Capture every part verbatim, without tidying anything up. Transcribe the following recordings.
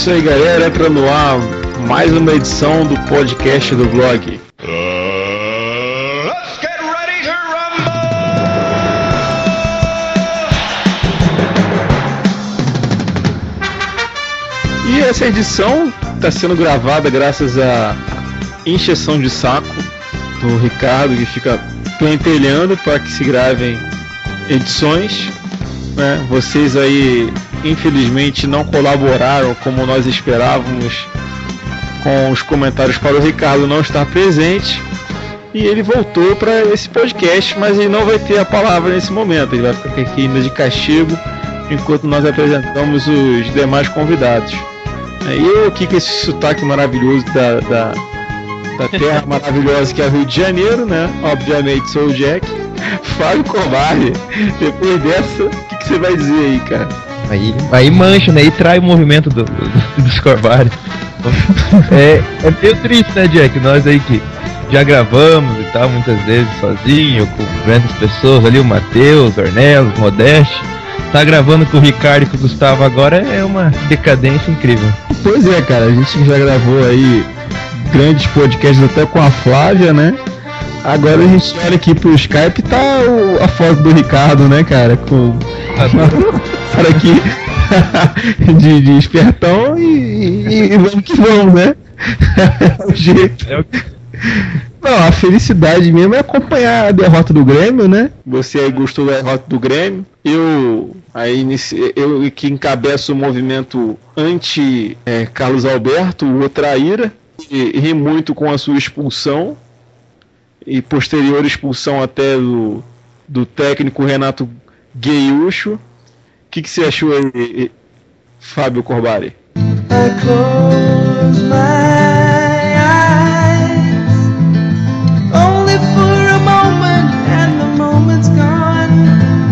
isso aí, galera, entra no ar mais uma edição do podcast do blog. E essa edição está sendo gravada graças à encheção de saco do Ricardo, que fica pentelhando para que se gravem edições, né? Vocês aí infelizmente não colaboraram como nós esperávamos com os comentários para o Ricardo não estar presente, e ele voltou para esse podcast, mas ele não vai ter a palavra nesse momento, ele vai ficar aqui ainda de castigo enquanto nós apresentamos os demais convidados. E eu aqui com esse sotaque maravilhoso da, da, da terra maravilhosa que é o Rio de Janeiro, né? Obviamente sou o Jack. Fábio Covarde, depois dessa, o que, que você vai dizer aí, cara? Aí, aí mancha, né? E trai o movimento do, do, dos Covardes. É, é meio triste, né, Jack? Nós aí que já gravamos e tal, muitas vezes sozinho, com grandes pessoas ali, o Matheus, o Ornelas, o Modeste. Tá gravando com o Ricardo e com o Gustavo agora é uma decadência incrível. Pois é, cara, a gente já gravou aí grandes podcasts até com a Flávia, né? Agora a gente olha aqui pro Skype e tá o, a foto do Ricardo, né, cara? Com para aqui de, de espertão e, e, e vamos que vamos, né? O jeito. Não, a felicidade mesmo é acompanhar a derrota do Grêmio, né? Você aí gostou da derrota do Grêmio. Eu aí nesse, eu que encabeço o movimento anti é, Carlos Alberto, o Traíra, e ri muito com a sua expulsão e posterior expulsão até do, do técnico Renato Gaúcho. O que, que você achou aí, Fábio Corbari? I close my eyes, only for a moment and the moment's gone.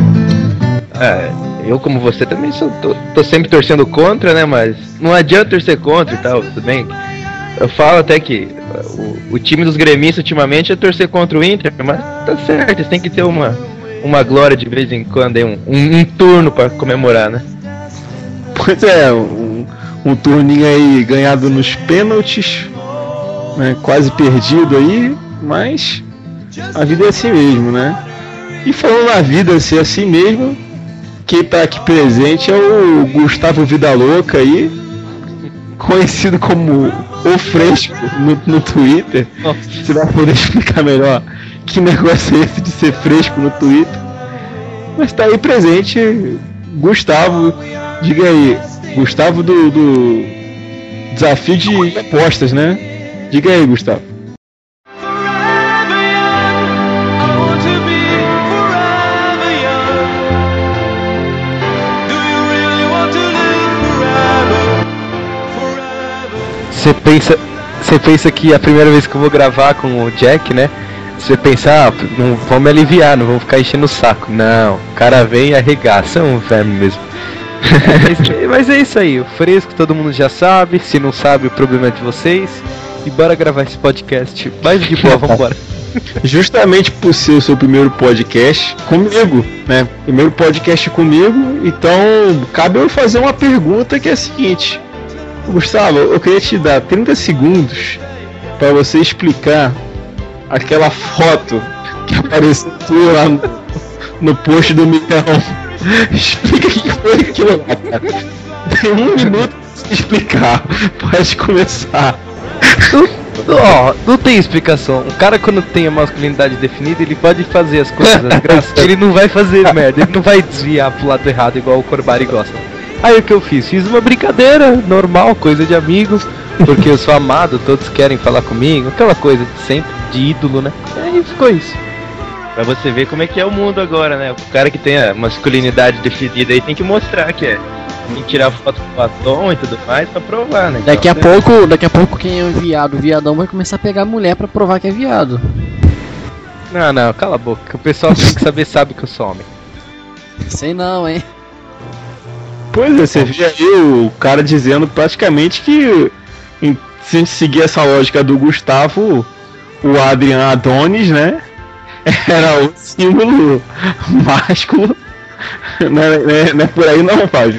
É, eu como você também sou, tô, tô sempre torcendo contra, né? Mas não adianta torcer contra e tal, tudo bem. Eu falo até que o, o time dos gremistas ultimamente é torcer contra o Inter, mas tá certo, eles têm que ter uma, uma glória de vez em quando, aí, um, um, um turno pra comemorar, né? Pois é, um, um turninho aí ganhado nos pênaltis, né, quase perdido aí, mas a vida é assim mesmo, né? E falando na vida ser assim mesmo, quem tá aqui presente é o Gustavo Vida Louca aí, conhecido como O Fresco no, no Twitter. Nossa. Você vai poder explicar melhor que negócio é esse de ser fresco no Twitter. Mas tá aí presente Gustavo, diga aí, Gustavo do, do desafio de apostas, né? Diga aí, Gustavo. Você pensa, você pensa que a primeira vez que eu vou gravar com o Jack, né? Você pensa, ah, não vão me aliviar, não vão ficar enchendo o saco. Não, o cara vem e arregaça, é um verme mesmo. mas, mas é isso aí, o fresco todo mundo já sabe, se não sabe o problema é de vocês. E bora gravar esse podcast. Mais de boa, vambora. Justamente por ser o seu primeiro podcast comigo, né? Primeiro podcast comigo, então cabe eu fazer uma pergunta que é a seguinte. Gustavo, eu queria te dar trinta segundos para você explicar aquela foto que apareceu lá no, no post do Miguel. Explica o que foi aquilo lá, cara. Tem um minuto pra explicar. Pode começar. Ó, oh, não tem explicação. O cara, quando tem a masculinidade definida, ele pode fazer as coisas graças. Ele não vai fazer merda, ele não vai desviar pro lado errado igual o Corbari gosta. Aí o que eu fiz? Fiz uma brincadeira normal, coisa de amigos, porque eu sou amado, todos querem falar comigo, aquela coisa de sempre, de ídolo, né? Aí ficou isso. Pra você ver como é que é o mundo agora, né? O cara que tem a masculinidade definida aí tem que mostrar que é. Tem que tirar foto com batom e tudo mais pra provar, né? Daqui a pouco, daqui a pouco quem é viado, viadão vai começar a pegar a mulher pra provar que é viado. Não, não, cala a boca, o pessoal tem que saber, sabe que eu sou homem. Sei não, hein? Pois é, você vê aí o cara dizendo praticamente que se a gente seguir essa lógica do Gustavo, o Adrian Adonis, né? Era o símbolo másculo. Não é, não é, não é por aí não, Fábio.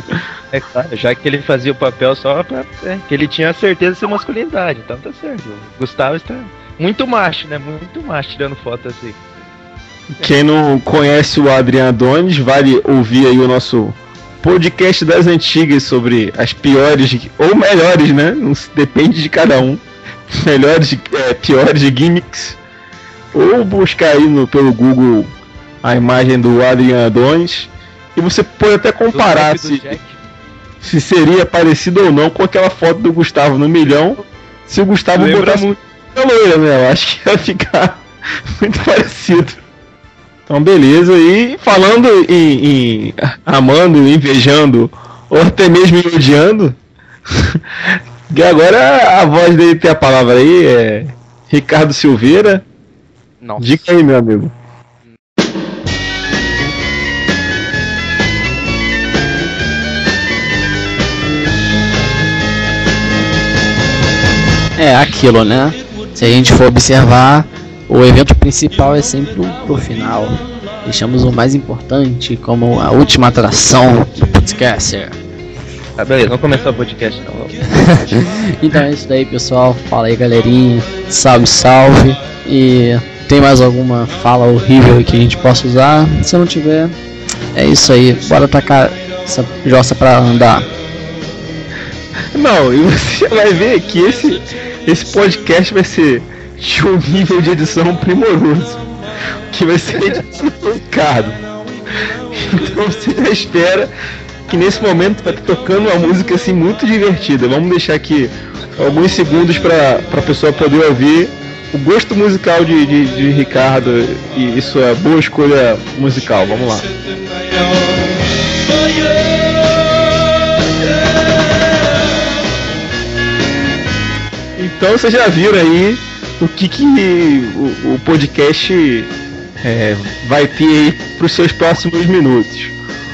É claro, já que ele fazia o papel só pra. É, que ele tinha a certeza de ser masculinidade, então tá certo. O Gustavo está muito macho, né? Muito macho tirando foto assim. Quem não conhece o Adrian Adonis, vale ouvir aí o nosso podcast das antigas sobre as piores, ou melhores, né? Não se- depende de cada um. Melhores, é, piores gimmicks. Ou buscar aí no, pelo Google a imagem do Adrian Adonis. E você pode até comparar Do se, Jack. se seria parecido ou não com aquela foto do Gustavo no milhão. Se o Gustavo Lembra botasse muito. a loira, né? Eu acho que ia ficar muito parecido. Então, beleza. E falando em, em amando, invejando, ou até mesmo em odiando, e agora a voz dele tem a palavra aí, é Ricardo Silveira. Nossa. Dica aí, meu amigo. É aquilo, né? Se a gente for observar, o evento principal é sempre pro, pro final. Deixamos o mais importante como a última atração do podcaster. Tá, beleza, vamos começar o podcast então. Vamos. Então é isso daí, pessoal. Fala aí, galerinha. Salve, salve. E tem mais alguma fala horrível que a gente possa usar? Se não tiver, é isso aí. Bora tacar essa jossa pra andar. Não, e você vai ver que esse, esse podcast vai ser de um nível de edição primoroso. Que vai ser edição do Ricardo. Então você já espera que nesse momento vai estar tocando uma música assim muito divertida. Vamos deixar aqui alguns segundos para a pessoa poder ouvir o gosto musical de, de, de Ricardo e, e sua boa escolha musical. Vamos lá. Então vocês já viram aí o que, que o, o podcast é, vai ter aí para os seus próximos minutos.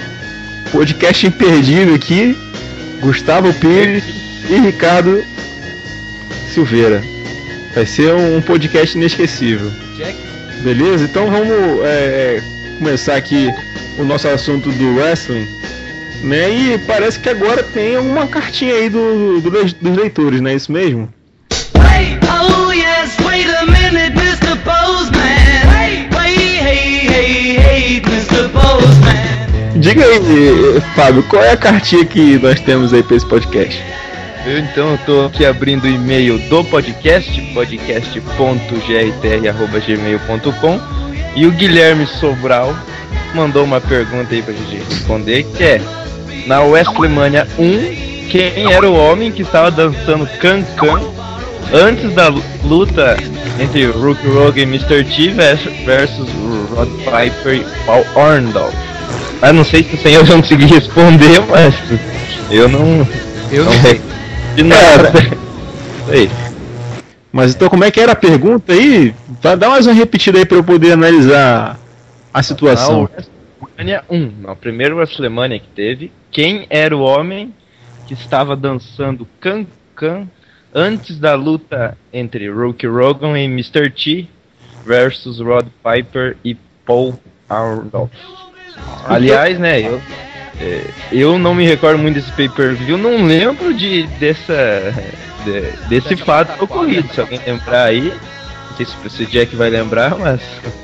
Podcast imperdível aqui, Gustavo Pires e Ricardo Silveira. Vai ser um podcast inesquecível. Jack. Beleza? Então vamos é, começar aqui o nosso assunto do wrestling. Né? E parece que agora tem uma cartinha aí do, do, dos leitores, não é isso mesmo? Wait, oh yes, wait a minute, mister Postman. Wait, wait, hey, hey, hey, mister Postman. Diga aí, Fábio, qual é a cartinha que nós temos aí para esse podcast? Eu então eu tô aqui abrindo o e-mail do podcast, podcast ponto g r t r arroba gmail ponto com, e o Guilherme Sobral mandou uma pergunta aí pra gente responder, que é: na WrestleMania um, quem era o homem que estava dançando can-can antes da luta entre Hulk Hogan e mister T versus Rod Piper e Paul Orndorff? Ah, não sei se o senhor vai conseguir responder, mas eu não... Eu não não sei. de nada. Aí. Mas então como é que era a pergunta aí? Dá dá mais uma repetida aí para eu poder analisar a situação. Na WrestleMania um, na primeira WrestleMania que teve, quem era o homem que estava dançando can-can antes da luta entre Hulk Hogan e mister T versus Rod Piper e Paul Orndorff? Aliás, né, eu, é, eu não me recordo muito desse pay-per-view, não lembro de, dessa, de, desse fato ocorrido. Se alguém lembrar aí, não sei se o Jack vai lembrar, mas...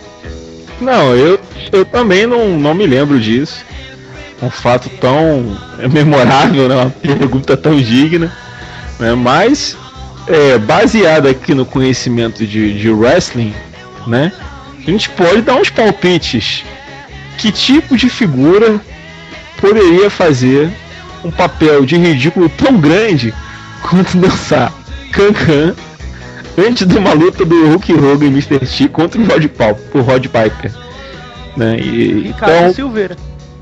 Não, eu, eu também não, não me lembro disso. Um fato tão memorável, né? Uma pergunta tão digna. Né? Mas, é, baseado aqui no conhecimento de, de wrestling, né? A gente pode dar uns palpites. Que tipo de figura poderia fazer um papel de ridículo tão grande quanto dançar can-can antes de uma luta do Hulk Hogan e mister T contra o Rod, Pau, o Rod Piper, né? E, Ricardo então, Silveira.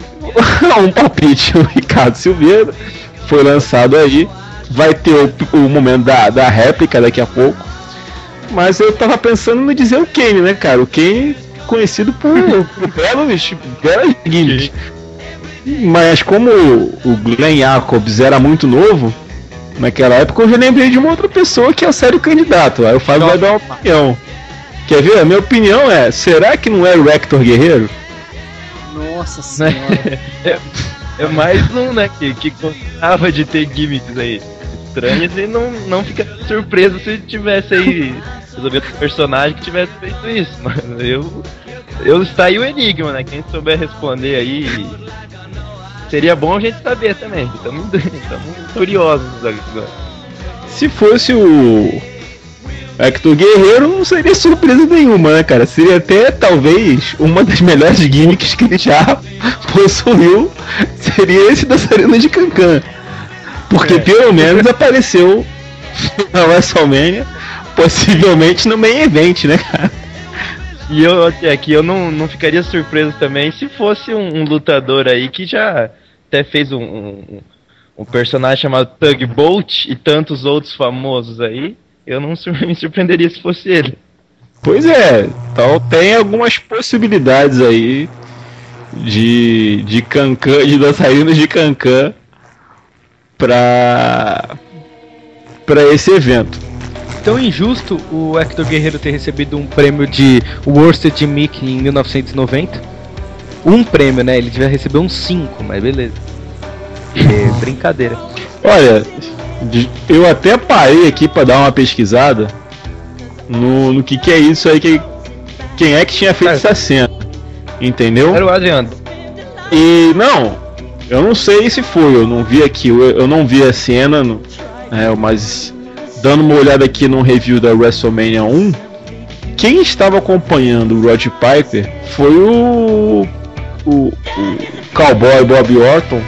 um palpite, o Ricardo Silveira foi lançado aí, vai ter o, o momento da, da réplica daqui a pouco, mas eu tava pensando em dizer o Kane, né, cara? O Kane conhecido por, por belos, belas gimmicks. Mas como o Glenn Jacobs era muito novo naquela época, eu já lembrei de uma outra pessoa que é o sério candidato. Aí o Fábio vai dar uma opinião. Quer ver? A minha opinião é: será que não é o Hector Guerreiro? Nossa senhora. é mais um, né, que, que gostava de ter gimmicks aí estranhas e não, não fica surpreso se tivesse aí resolvido outro personagem que tivesse feito isso, mano. Eu, eu está aí o enigma, né? Quem souber responder aí, seria bom a gente saber também. Estamos curiosos agora. Se fosse o Hector Guerreiro, não seria surpresa nenhuma, né, cara? Seria até, talvez, uma das melhores gimmicks que ele já possuiu. Seria esse da Arena de Cancan. Porque é. pelo menos apareceu na WrestleMania, possivelmente no main event, né, cara? E eu aqui eu não, não ficaria surpreso também se fosse um, um lutador aí que já até fez um, um, um personagem chamado Tugboat e tantos outros famosos aí. Eu não me surpreenderia se fosse ele. Pois é, então tem algumas possibilidades aí de, de Cancan, de dançarinos de Cancan pra, pra esse evento. Tão injusto o Hector Guerreiro ter recebido um prêmio de Worst Gimmick em mil novecentos e noventa. Um prêmio, né? Ele devia receber uns cinco, mas beleza. É brincadeira. Olha, eu até parei aqui pra dar uma pesquisada no, no que, que é isso aí, que, quem é que tinha feito é. essa cena, entendeu? Era o Adriano. E não, eu não sei se foi, eu não vi aqui, eu, eu não vi a cena, no, é, mas dando uma olhada aqui no review da WrestleMania um, quem estava acompanhando o Rod Piper foi o, o, o Cowboy Bob Orton,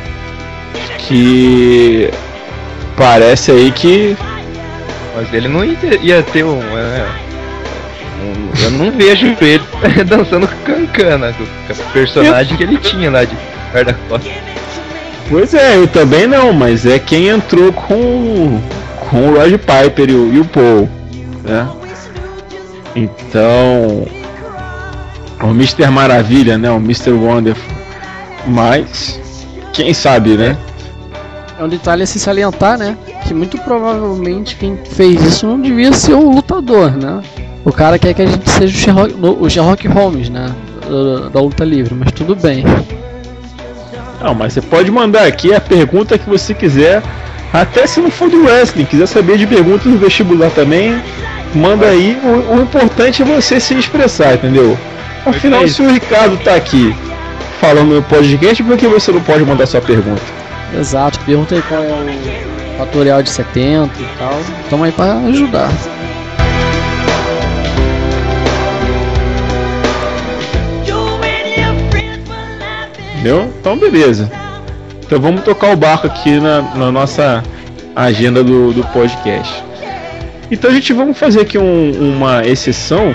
que parece aí que... Mas ele não ia ter, ia ter um, é, um... Eu não vejo ele dançando com Cancan, né? Com o personagem que ele tinha lá de guarda-costas. Pois é, eu também não, mas é quem entrou com, com o Rod Piper e o, e o Paul, né? Então... O mister Maravilha, né? O mister Wonderful. Mas... Quem sabe, né? É um detalhe a se salientar, né? Que muito provavelmente quem fez isso não devia ser o lutador, né? O cara quer que a gente seja o Sherlock, o Sherlock Holmes, né? Da, da luta livre, mas tudo bem. Não, mas você pode mandar aqui a pergunta que você quiser, até se não for do wrestling, quiser saber de perguntas do vestibular também, manda aí, o, o importante é você se expressar, entendeu? Afinal, se o Ricardo tá aqui falando no podcast, por que você não pode mandar sua pergunta? Exato, pergunta aí qual é o fatorial de setenta e tal. Estamos aí para ajudar. Entendeu? Então beleza. Então vamos tocar o barco aqui na, na nossa agenda do, do podcast. Então a gente vamos fazer aqui um, uma exceção.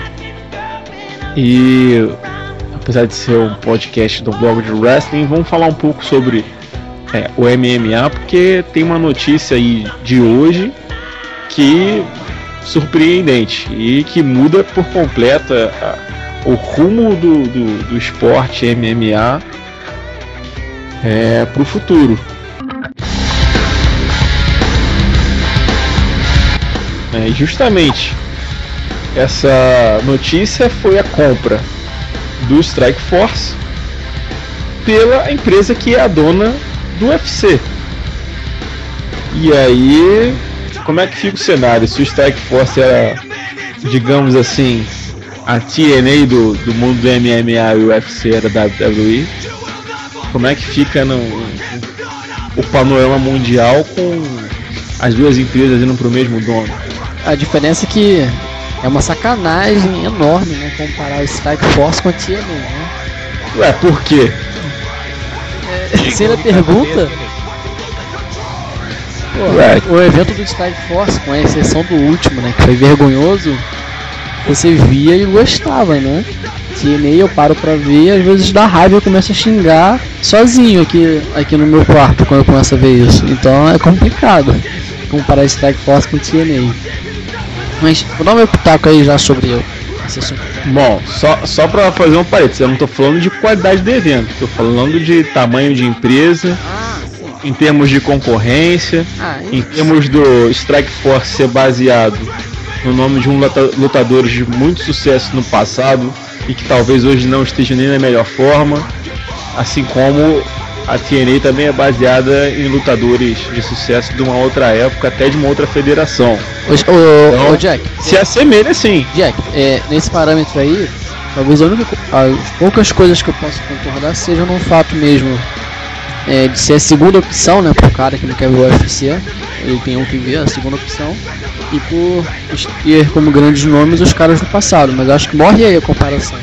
E apesar de ser um podcast do blog de wrestling, vamos falar um pouco sobre É, o M M A, porque tem uma notícia aí de hoje que surpreendente e que muda por completo a, o rumo do, do, do esporte M M A é, para o futuro. É, justamente essa notícia foi a compra do Strike Force pela empresa que é a dona do U F C. E aí, como é que fica o cenário? Se o Strike Force era, digamos assim, a T N A do, do mundo do M M A e o U F C era da W W E, como é que fica no, o panorama mundial com as duas empresas indo pro mesmo dono? A diferença é que é uma sacanagem enorme, né, comparar o Strike Force com a T N A, né? Ué, por quê? Terceira pergunta. Pô, o evento do Strike Force, com a exceção do último, né, que foi vergonhoso, você via e gostava, né? T N A eu paro pra ver e às vezes dá raiva, eu começo a xingar sozinho aqui, aqui no meu quarto quando eu começo a ver isso. Então é complicado comparar Strike Force com T N A. Mas vou dar meu pitaco aí já sobre eu. Bom, só, só pra fazer um parênteses, eu não tô falando de qualidade do evento, tô falando de tamanho de empresa, ah, em termos de concorrência, ah, em termos do Strike Force ser baseado no nome de um lutador de muito sucesso no passado e que talvez hoje não esteja nem na melhor forma, assim como a T N A também é baseada em lutadores de sucesso de uma outra época, até de uma outra federação. Ô, ô, Então, ô, Jack, Se assemelha sim. Jack, é, nesse parâmetro aí, talvez a única, co- as poucas coisas que eu posso concordar sejam no fato mesmo é, de ser a segunda opção, né, pro cara que não quer ver o U F C, ele tem um que ver, a segunda opção, e por ter como grandes nomes os caras do passado, mas acho que morre aí a comparação.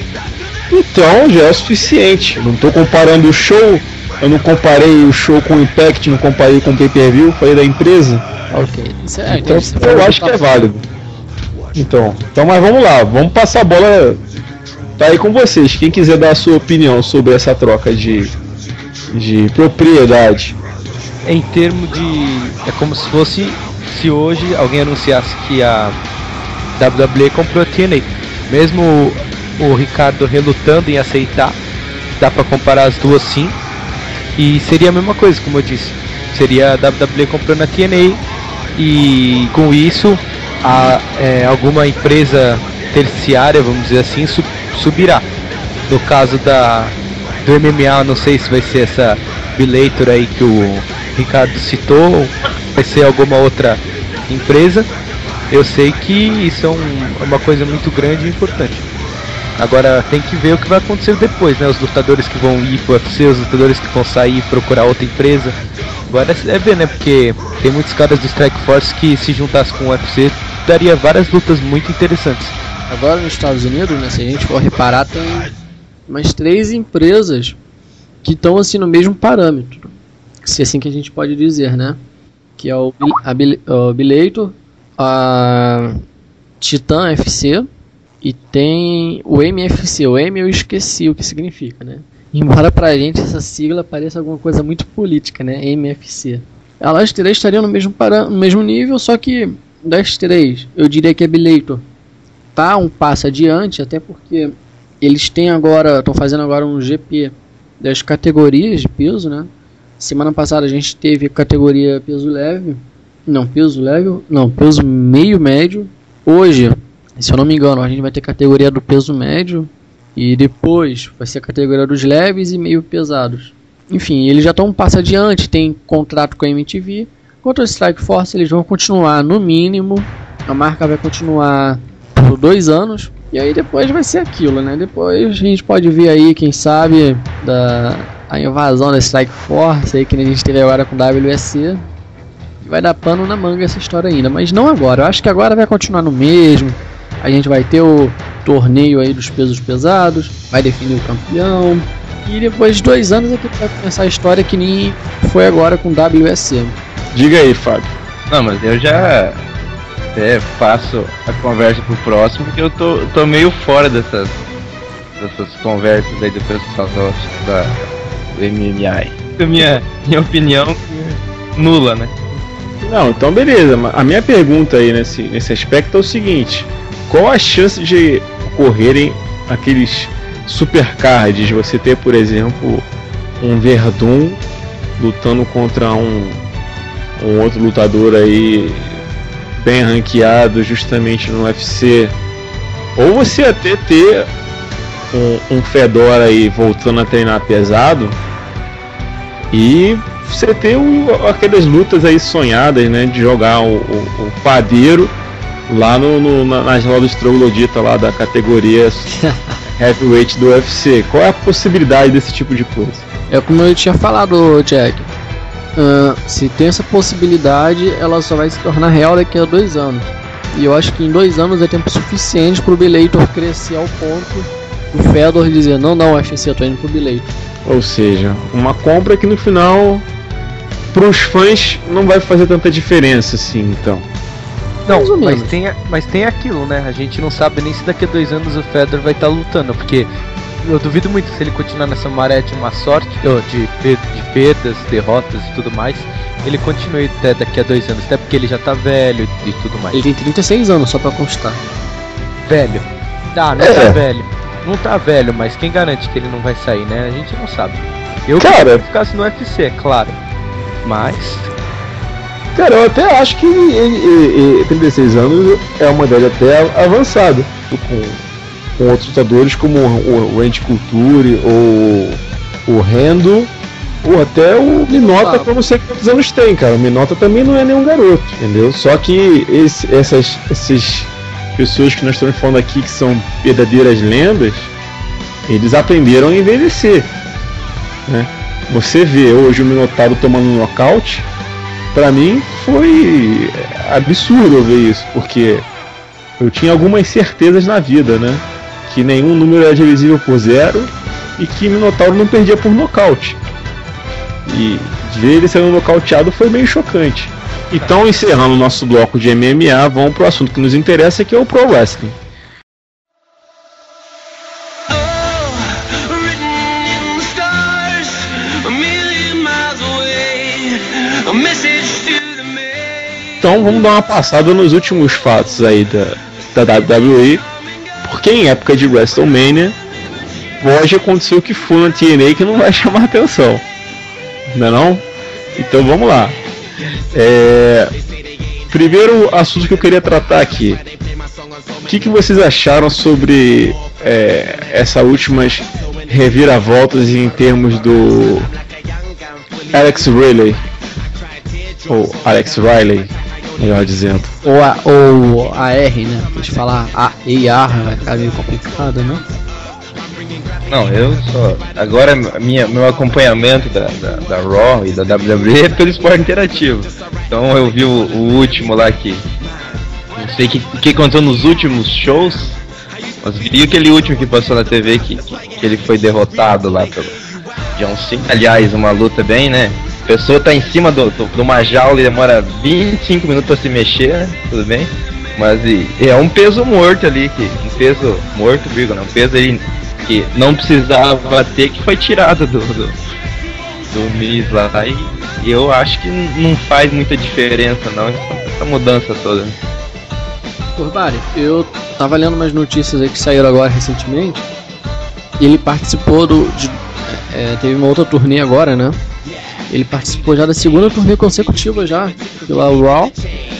Então já é o suficiente. Não tô comparando o show, eu não comparei o show com o Impact, não comparei com o pay-per-view, falei da empresa. Ok, isso é, Então você eu falou acho do que é passado. válido. Então, então, mas vamos lá, vamos passar a bola. Tá aí com vocês. Quem quiser dar a sua opinião sobre essa troca de, de propriedade. Em termos de. É como se fosse. Se hoje alguém anunciasse que a W W E comprou a T N A. Mesmo o, o Ricardo relutando em aceitar, dá pra comparar as duas sim. E seria a mesma coisa, como eu disse. Seria a W W E comprando a T N A. E com isso, a, é, alguma empresa terciária, vamos dizer assim, su- subirá. No caso da, do M M A, não sei se vai ser essa Bellator aí que o Ricardo citou, ou vai ser alguma outra empresa. Eu sei que isso é um- uma coisa muito grande e importante. Agora tem que ver o que vai acontecer depois, né? Os lutadores que vão ir pro U F C, os lutadores que vão sair e procurar outra empresa. Agora é ver, né? Porque tem muitos caras do Strike Force que se juntasse com o U F C daria várias lutas muito interessantes. Agora nos Estados Unidos, né, se a gente for reparar, tem umas três empresas que estão assim no mesmo parâmetro, se é assim que a gente pode dizer, né? Que é o, Bil- a Bil- o Bellator, a Titan F C e tem o M F C. O M eu esqueci o que significa, né? Embora pra gente essa sigla pareça alguma coisa muito política, né? M F C. Elas três estariam no mesmo, parâ- no mesmo nível, só que das três, eu diria que a Bellator tá um passo adiante, até porque eles têm agora, estão fazendo agora um G P das categorias de peso, né? Semana passada a gente teve categoria peso leve, não, peso leve, não, peso meio médio. Hoje, se eu não me engano, a gente vai ter categoria do peso médio e depois vai ser a categoria dos leves e meio pesados. Enfim, eles já estão um passo adiante, tem contrato com a M T V. Quanto ao Strike Force, eles vão continuar no mínimo, a marca vai continuar por dois anos, e aí depois vai ser aquilo, né? Depois a gente pode ver aí, quem sabe, da a invasão da Strike Force, aí que a gente teve agora com o W S C. Vai dar pano na manga essa história ainda, mas não agora. Eu acho que agora vai continuar no mesmo. A gente vai ter o torneio aí dos pesos pesados, vai definir o campeão, e depois de dois anos é que vai começar a história que nem foi agora com o W S C. Diga aí, Fábio. Não, mas eu já é, passo a conversa pro próximo, porque eu tô, tô meio fora dessas, dessas conversas aí do pessoal da, da do M M A. A minha, minha opinião nula, né? Não, então beleza. mas A minha pergunta aí nesse, nesse aspecto é o seguinte: qual a chance de ocorrerem aqueles supercards? Você ter, por exemplo, um Verdun lutando contra um, um outro lutador aí bem ranqueado justamente no U F C, ou você até ter um, um Fedor aí voltando a treinar pesado e você ter o, aquelas lutas aí sonhadas, né, de jogar o, o, o padeiro lá no, no, na, nas rodas troglodita lá da categoria heavyweight do U F C. Qual é a possibilidade desse tipo de coisa? É como eu tinha falado, Jack. Uh, se tem essa possibilidade, ela só vai se tornar real daqui a dois anos. E eu acho que em dois anos é tempo suficiente pro Bellator crescer ao ponto do Fedor dizer: não, não, F C, eu tô indo pro Bellator. Ou seja, uma compra que no final pros fãs não vai fazer tanta diferença assim, então. Mais ou Não, mas menos. tem, a- mas tem aquilo, né? A gente não sabe nem se daqui a dois anos o Fedor vai estar lutando, porque eu duvido muito se ele continuar nessa maré de má sorte, ou de, per- de perdas, derrotas e tudo mais, ele continue até daqui a dois anos, até porque ele já tá velho e tudo mais. Ele tem trinta e seis anos, só pra constar. Velho. Tá, não É. tá velho. Não tá velho, mas quem garante que ele não vai sair, né? A gente não sabe. Eu Cara- queria que ficasse no U F C, é claro. Mas. Cara, eu até acho que ele, ele- ele- trinta e seis anos é uma idade até avançada. Com, com outros lutadores como o, o Randy Couture ou o Rendo Pô, até o Minota, que eu não sei quantos anos tem, cara. O Minota também não é nenhum garoto, entendeu? Só que esse, essas, essas pessoas que nós estamos falando aqui, que são verdadeiras lendas, eles aprenderam a envelhecer, né? Você vê hoje o Minotauro tomando um nocaute, pra mim foi absurdo eu ver isso, porque eu tinha algumas certezas na vida, né? Que nenhum número era divisível por zero e que Minotauro não perdia por nocaute. E ver ele sendo nocauteado foi meio chocante. Então, encerrando o nosso bloco de M M A, vamos pro assunto que nos interessa, que é o Pro Wrestling. Então vamos dar uma passada nos últimos fatos aí da, da W W E, porque em época de WrestleMania pode acontecer o que for na T N A que não vai chamar atenção, não é não? Então vamos lá. É... Primeiro assunto que eu queria tratar aqui, o que, que vocês acharam sobre é, essa últimas reviravoltas em termos do Alex Riley, ou Alex Riley, melhor dizendo. Ou a, ou a R, né? Deixa eu falar A e A, vai ficar meio complicado, né? Não, eu só. Agora minha, meu acompanhamento da, da, da Raw e da W W E é pelo esporte interativo. Então eu vi o, o último lá que. Não sei o que, que aconteceu nos últimos shows. Mas vi aquele último que passou na T V que, que, que ele foi derrotado lá pelo John Cena. Aliás, uma luta bem, né? A pessoa tá em cima do, do, de uma jaula e demora vinte e cinco minutos pra se mexer, né? Tudo bem. Mas e, é um peso morto ali, que, um peso morto, vírgula, um peso ali que não precisava ter, que foi tirado do, do, do Miz lá. E, e eu acho que não faz muita diferença não, essa mudança toda. Corbari, eu tava lendo umas notícias aí que saíram agora recentemente. E ele participou do. De, é, teve uma outra turnê agora, né? Ele participou já da segunda turnê consecutiva já pela Raw.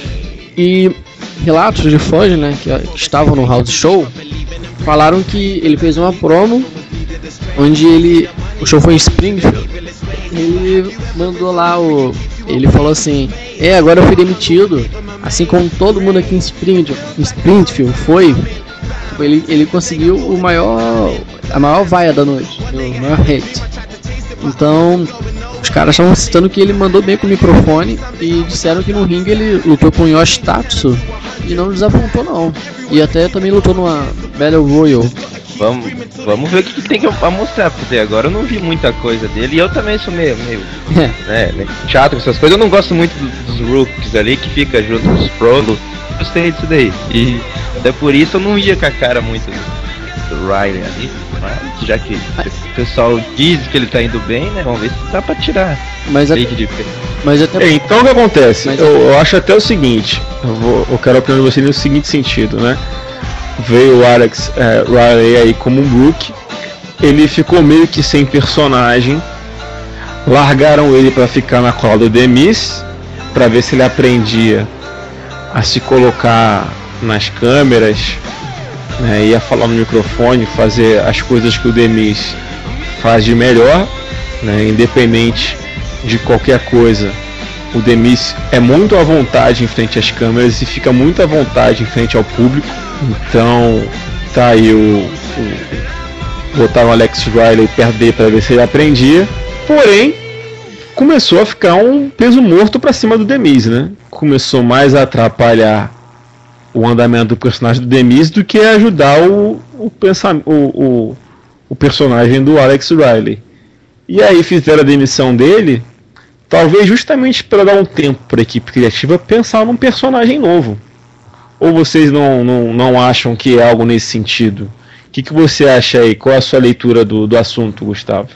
E relatos de fãs, né, que, que estavam no House Show, falaram que ele fez uma promo onde ele, o show foi em Springfield, ele mandou lá o, ele falou assim, é, agora eu fui demitido, assim como todo mundo aqui em Springfield, em Springfield foi, ele, ele conseguiu o maior, a maior vaia da noite, o maior hate. Então os caras estavam citando que ele mandou bem com o microfone e disseram que no ringue ele lutou com o Yoshi Tatsu e não desapontou não. E até também lutou numa Battle Royal. Vamos, vamos ver o que tem que pra mostrar, porque agora eu não vi muita coisa dele e eu também sou meio, meio É. né, meio chato com essas coisas. Eu não gosto muito dos rookies ali que fica junto com os pros. Gostei disso daí. E até por isso eu não ia com a cara muito do, do Riley ali. Mas já que o pessoal diz que ele tá indo bem, né? Vamos ver se dá pra tirar. Mas, Leite de pé. mas até É, então o que acontece? Mas- Eu, eu acho até o seguinte, eu, vou, eu quero opinar você no seguinte sentido, né? Veio o Alex é, Riley aí como um Brook, ele ficou meio que sem personagem, largaram ele pra ficar na cola do The Miz, pra ver se ele aprendia a se colocar nas câmeras, né, ia falar no microfone, fazer as coisas que o The Miz faz de melhor, né, independente de qualquer coisa. O The Miz é muito à vontade em frente às câmeras e fica muito à vontade em frente ao público. Então tá aí o, o botaram o Alex Riley perto dele para ver se ele aprendia. Porém, começou a ficar um peso morto para cima do The Miz, né? Começou mais a atrapalhar o andamento do personagem do The Miz do que ajudar o, o, pensam, o, o, o personagem do Alex Riley. E aí fizeram a demissão dele, talvez justamente para dar um tempo para a equipe criativa pensar num personagem novo. Ou vocês não, não, não acham que é algo nesse sentido? O que, que você acha aí? Qual é a sua leitura do, do assunto, Gustavo?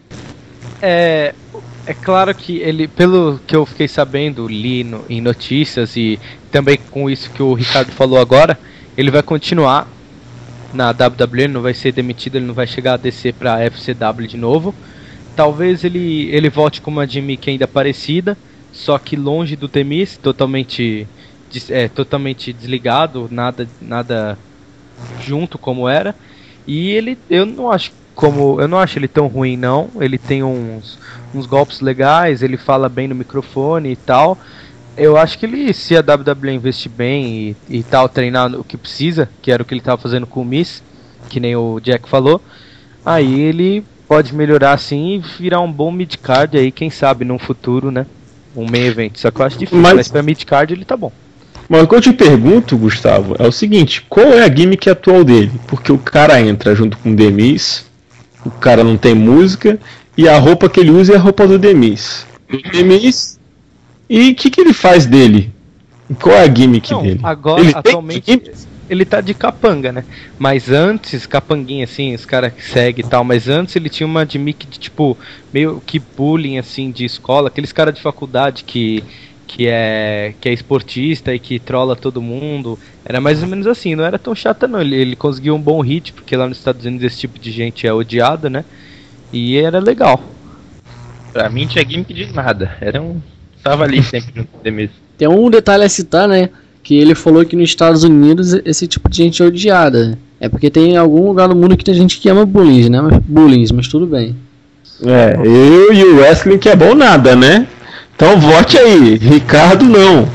É, é claro que ele, pelo que eu fiquei sabendo, li no, em notícias e também com isso que o Ricardo falou agora, ele vai continuar na W W E, não vai ser demitido, ele não vai chegar a descer pra F C W de novo. Talvez ele, ele volte com uma gimmick ainda parecida, só que longe do The Miz, totalmente, des, é, totalmente desligado, nada, nada junto como era. E ele, eu não acho como... Eu não acho ele tão ruim, não. Ele tem uns, uns golpes legais, ele fala bem no microfone e tal. Eu acho que ele, se a W W E investir bem e, e tal, treinar o que precisa, que era o que ele tava fazendo com o Miz, que nem o Jack falou, aí ele pode melhorar assim e virar um bom mid-card aí, quem sabe, num futuro, né? Um main event. Só que eu acho difícil, mas, mas pra mid-card ele tá bom. Mas o que eu te pergunto, Gustavo, é o seguinte, qual é a gimmick atual dele? Porque o cara entra junto com o The Miz, o cara não tem música, e a roupa que ele usa é a roupa do The Miz. O The Miz, e o que, que ele faz dele? Qual é a gimmick não, dele? Agora, ele atualmente, ele tá de capanga, né? Mas antes, capanguinha assim, os caras que seguem e tal, mas antes ele tinha uma gimmick de tipo, meio que bullying assim, de escola, aqueles caras de faculdade que... Que é, que é esportista e que trola todo mundo. Era mais ou menos assim, não era tão chata não. Ele, ele conseguiu um bom hit, porque lá nos Estados Unidos esse tipo de gente é odiado, né? E era legal. Pra mim tinha gimmick de nada. Era um... Tava ali sempre no mesmo. Tem um detalhe a citar, né? Que ele falou que nos Estados Unidos esse tipo de gente é odiada. É porque tem algum lugar do mundo que tem gente que ama bullying, né? Mas, bullying, mas tudo bem. É, eu e o wrestling que é bom nada, né? Então vote aí, Ricardo não.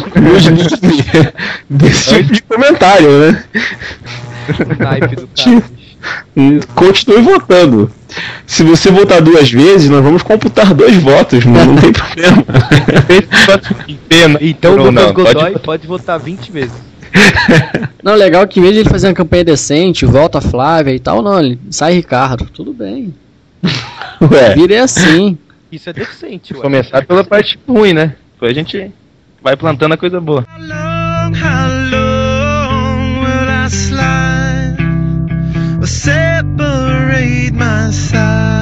Desse tipo de comentário, né? O naipe do cara. Continue votando. Se você votar duas vezes, nós vamos computar dois votos, mano. Não tem problema. Então o não, Lucas Godoy pode... pode votar vinte vezes. Não, legal que em vez de ele fazer uma campanha decente, volta a Flávia e tal, não, ele sai Ricardo, tudo bem. Ué. Vira é assim. Isso é decente, ué. Começar pela parte ruim, né? Depois a gente vai plantando a coisa boa. How long, how long will I slide or separate my side?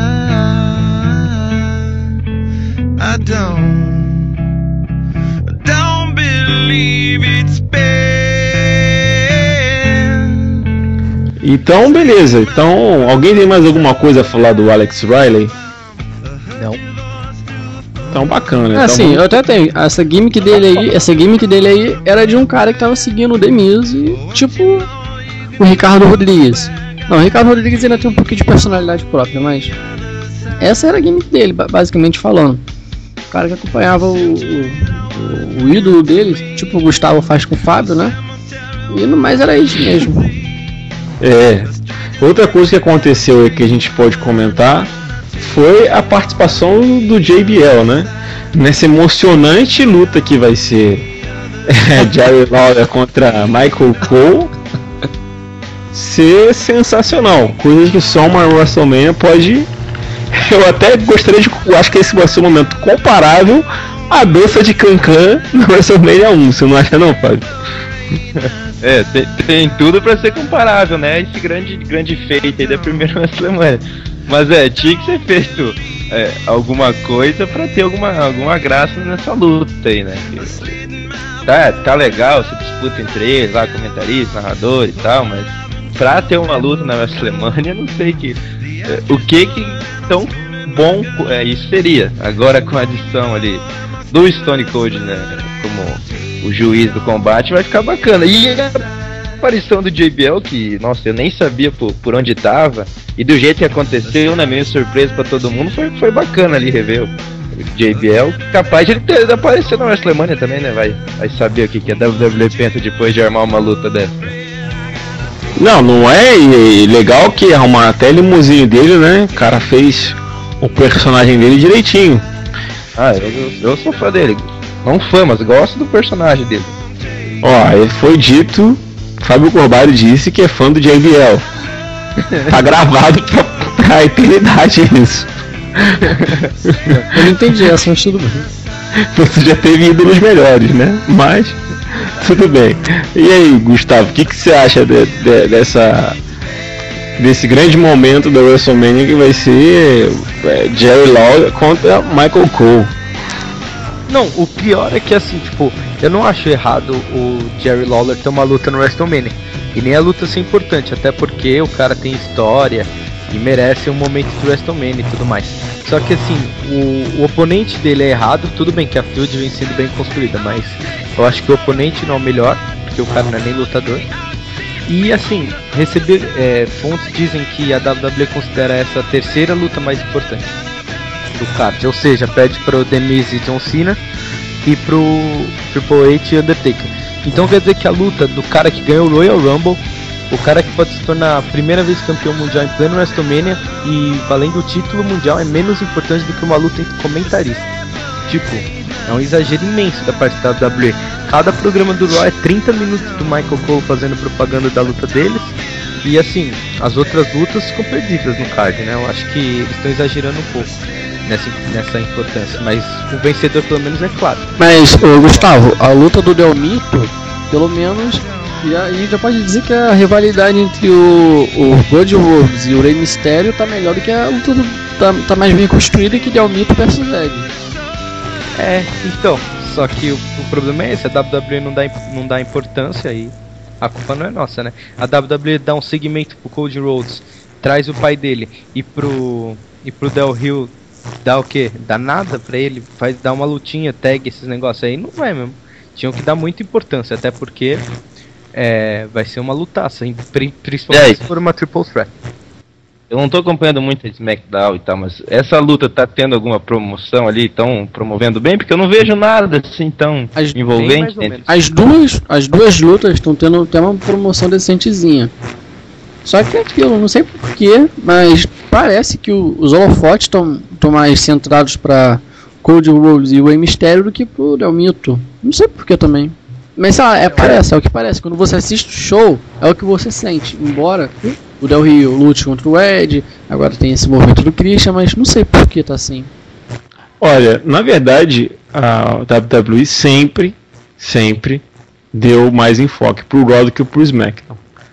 I don't, I don't believe it's been. Então, beleza. Então, alguém tem mais alguma coisa a falar do Alex Riley? Não. Então, bacana. Ah, então, sim, vamos... eu até tenho. Essa gimmick dele aí, essa gimmick dele aí era de um cara que tava seguindo o The Miz e, tipo, o Ricardo Rodrigues. Não, o Ricardo Rodrigues ainda tem um pouquinho de personalidade própria, mas essa era a gimmick dele, basicamente falando. O cara que acompanhava o, o, o ídolo dele, tipo o Gustavo faz com o Fábio, né? E no mais era isso mesmo. É. Outra coisa que aconteceu e que a gente pode comentar foi a participação do J B L, né? Nessa emocionante luta que vai ser é, Jerry Lawler contra Michael Cole, ser sensacional. Coisas que só uma WrestleMania pode. Eu até gostaria de. Acho que esse vai ser um momento comparável à dança de Cancan no WrestleMania um. Você não acha, não, Fábio? É, tem, tem tudo pra ser comparável, né? Esse grande, grande feito aí da primeira WrestleMania. Mas é, tinha que ser feito é, alguma coisa pra ter alguma, alguma graça nessa luta aí, né? Tá, tá legal, se disputa entre eles, lá, comentarista, narrador e tal, mas pra ter uma luta na WrestleMania, não sei que, é, o que que tão bom é, isso seria. Agora com a adição ali do Stone Cold, né, como o juiz do combate, vai ficar bacana. E a aparição do J B L, que, nossa, eu nem sabia por, por onde tava, e do jeito que aconteceu, né, meio surpresa pra todo mundo, foi, foi bacana ali rever o, o J B L, capaz de ele ter de aparecer na WrestleMania também, né, vai, vai saber o que, que a W W E pensa depois de armar uma luta dessa. Não, não é, e legal que arrumaram até limusine dele, né, o cara fez o personagem dele direitinho. Ah, eu, eu, eu sou fã dele, não fã, mas gosto do personagem dele. Ó, ele foi dito, Fábio Corbalho disse que é fã do J B L. Tá gravado pra, pra eternidade isso. Eu não entendi essa, mas tudo bem. Você já teve ídolos melhores, né? Mas tudo bem. E aí, Gustavo, o que, que você acha de, de, dessa desse grande momento da WrestleMania que vai ser é, Jerry Lawler contra Michael Cole? Não, o pior é que assim, tipo, eu não acho errado o Jerry Lawler ter uma luta no WrestleMania. E nem a luta ser importante, até porque o cara tem história e merece um momento do WrestleMania e tudo mais. Só que assim, o, o oponente dele é errado, tudo bem que a feud vem sendo bem construída, mas eu acho que o oponente não é o melhor, porque o cara não é nem lutador. E assim, receber é, fontes dizem que a W W E considera essa a terceira luta mais importante do card, ou seja, perde pro The Miz e John Cena e pro Triple H e Undertaker. Então quer dizer que a luta do cara que ganhou o Royal Rumble, o cara que pode se tornar a primeira vez campeão mundial em pleno WrestleMania e valendo o título mundial, é menos importante do que uma luta entre comentaristas. Tipo, é um exagero imenso da parte da W W E. Cada programa do Raw é trinta minutos do Michael Cole fazendo propaganda da luta deles. E assim, as outras lutas ficam perdidas no card, né? Eu acho que eles estão exagerando um pouco nessa, nessa importância. Mas o vencedor pelo menos é claro. Mas, ô, Gustavo, a luta do Del Mito, pelo menos, já, a gente já pode dizer que a rivalidade entre o, o Cody Rhodes e o Rey Mysterio tá melhor do que a luta do, tá, tá mais bem construída que Del Mito versus Edge. É, então, só que o, o problema é esse, a W W E não dá, não dá importância e a culpa não é nossa, né? A W W E dá um segmento pro Cody Rhodes, traz o pai dele, e pro, e pro Del Rio dá o quê? Dá nada pra ele, faz, dá uma lutinha, tag, esses negócios aí, não vai mesmo. Tinham que dar muita importância, até porque é, vai ser uma lutaça, principalmente se for uma triple threat. Eu não tô acompanhando muito a SmackDown e tal, mas essa luta tá tendo alguma promoção ali, estão promovendo bem? Porque eu não vejo nada assim tão As- envolvente. As duas, as duas lutas estão tendo até uma promoção decentezinha. Só que é aquilo, não sei porquê, mas parece que o, os holofotes estão mais centrados pra Cody Rhodes e o Rey Mysterio do que pro Del Mito. Não sei porquê também. Mas sei lá, é, parece, é o que parece. Quando você assiste o show, é o que você sente. Embora o Del Rio lute contra o Ed, agora tem esse movimento do Christian, mas não sei por que tá assim. Olha, na verdade, a W W E sempre, sempre deu mais enfoque pro Raw do que pro SmackDown.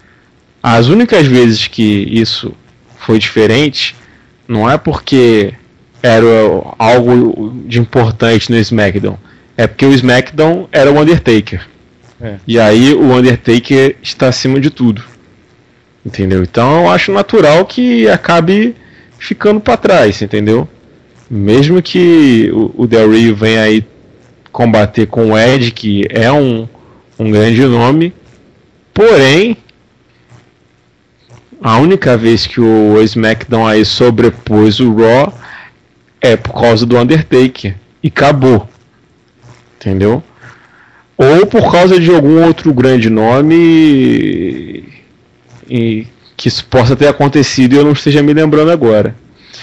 As únicas vezes que isso foi diferente, não é porque era algo de importante no SmackDown, é porque o SmackDown era o Undertaker. É. E aí o Undertaker está acima de tudo. Entendeu? Então eu acho natural que acabe ficando para trás, entendeu? Mesmo que o, o Del Rio venha aí combater com o Ed, que é um, um grande nome, porém a única vez que o SmackDown aí sobrepôs o Raw é por causa do Undertaker e acabou, entendeu? Ou por causa de algum outro grande nome e, e que isso possa ter acontecido e eu não esteja me lembrando agora.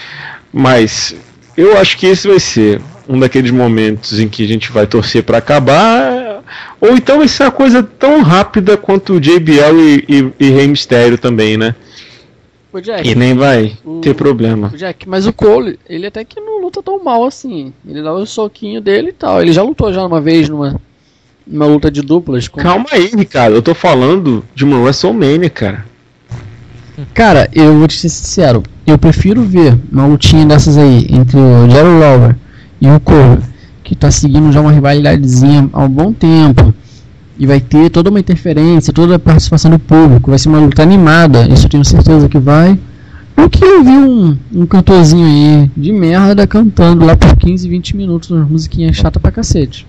Mas eu acho que esse vai ser um daqueles momentos em que a gente vai torcer para acabar, ou então vai ser uma coisa tão rápida quanto o J B L e, e, e Rey Mysterio também, né? O Jack, e nem vai o, ter problema. O Jack, mas o Cole, ele até que não luta tão mal assim. Ele dá o soquinho dele e tal. Ele já lutou já uma vez numa, numa luta de duplas. Com... Calma aí, Ricardo. Eu tô falando de uma WrestleMania, cara. Cara, eu vou te ser sincero. Eu prefiro ver uma lutinha dessas aí entre o Jerry Lawler e o Cole, que tá seguindo já uma rivalidadezinha há um bom tempo. E vai ter toda uma interferência, toda a participação do público. Vai ser uma luta animada, isso eu tenho certeza que vai. Eu que eu vi um, um cantorzinho aí de merda cantando lá por quinze, vinte minutos, uma musiquinha chata pra cacete.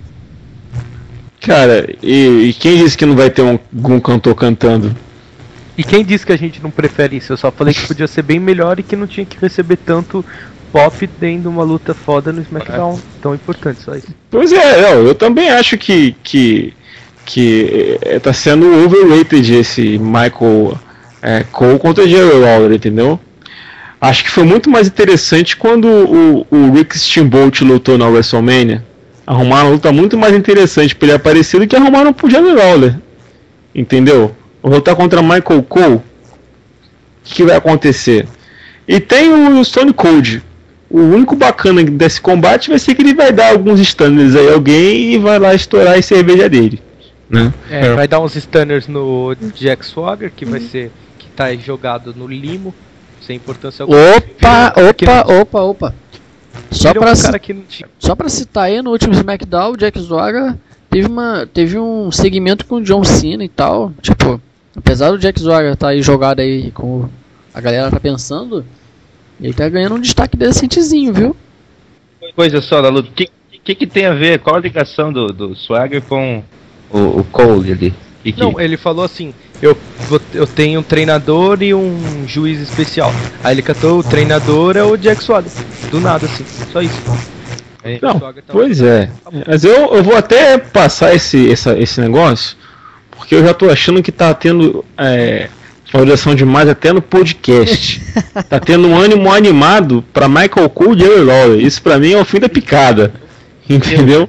Cara, e, e quem disse que não vai ter um, um cantor cantando? E quem disse que a gente não prefere isso? Eu só falei que podia ser bem melhor e que não tinha que receber tanto pop dentro de uma luta foda no SmackDown. Tão importante, só isso. Pois é, eu, eu também acho que... que... que é, tá sendo overrated esse Michael é, Cole contra Jerry Lawler, entendeu? Acho que foi muito mais interessante quando o, o Rick Steamboat lutou na WrestleMania. Arrumaram uma luta muito mais interessante pra ele aparecer do que arrumaram pro Jerry Lawler, entendeu? Vou lutar contra Michael Cole, o que, que vai acontecer? E tem o Stone Cold. O único bacana desse combate vai ser que ele vai dar alguns stunners aí a alguém e vai lá estourar a cerveja dele. Né? É, vai dar uns stunners no Jack Swagger, que vai ser que tá jogado no limo, sem importância alguma. Opa, opa, opa, opa. Só pra, um ci- cara que não tinha. só pra citar aí, no último SmackDown, o Jack Swagger teve, uma, teve um segmento com o John Cena e tal. Tipo, apesar do Jack Swagger estar tá aí jogado aí com a galera tá pensando, ele tá ganhando um destaque decentezinho, viu? Coisa só da luta. O que, que que tem a ver? Qual a ligação do, do Swagger com o, o Cole ali? E que... Não, ele falou assim eu, vou- eu tenho um treinador e um juiz especial. Aí ele catou, o treinador é o Jack Swagger. Do nada, assim, só isso. Aí, Não, o Swagger tá- pois é. Mas eu, eu vou até passar esse, essa, esse negócio, porque eu já tô achando que tá tendo é, oração demais até no podcast. Tá tendo um ânimo animado pra Michael Cole e Jerry Lawler. Isso pra mim é o fim da picada. Entendeu?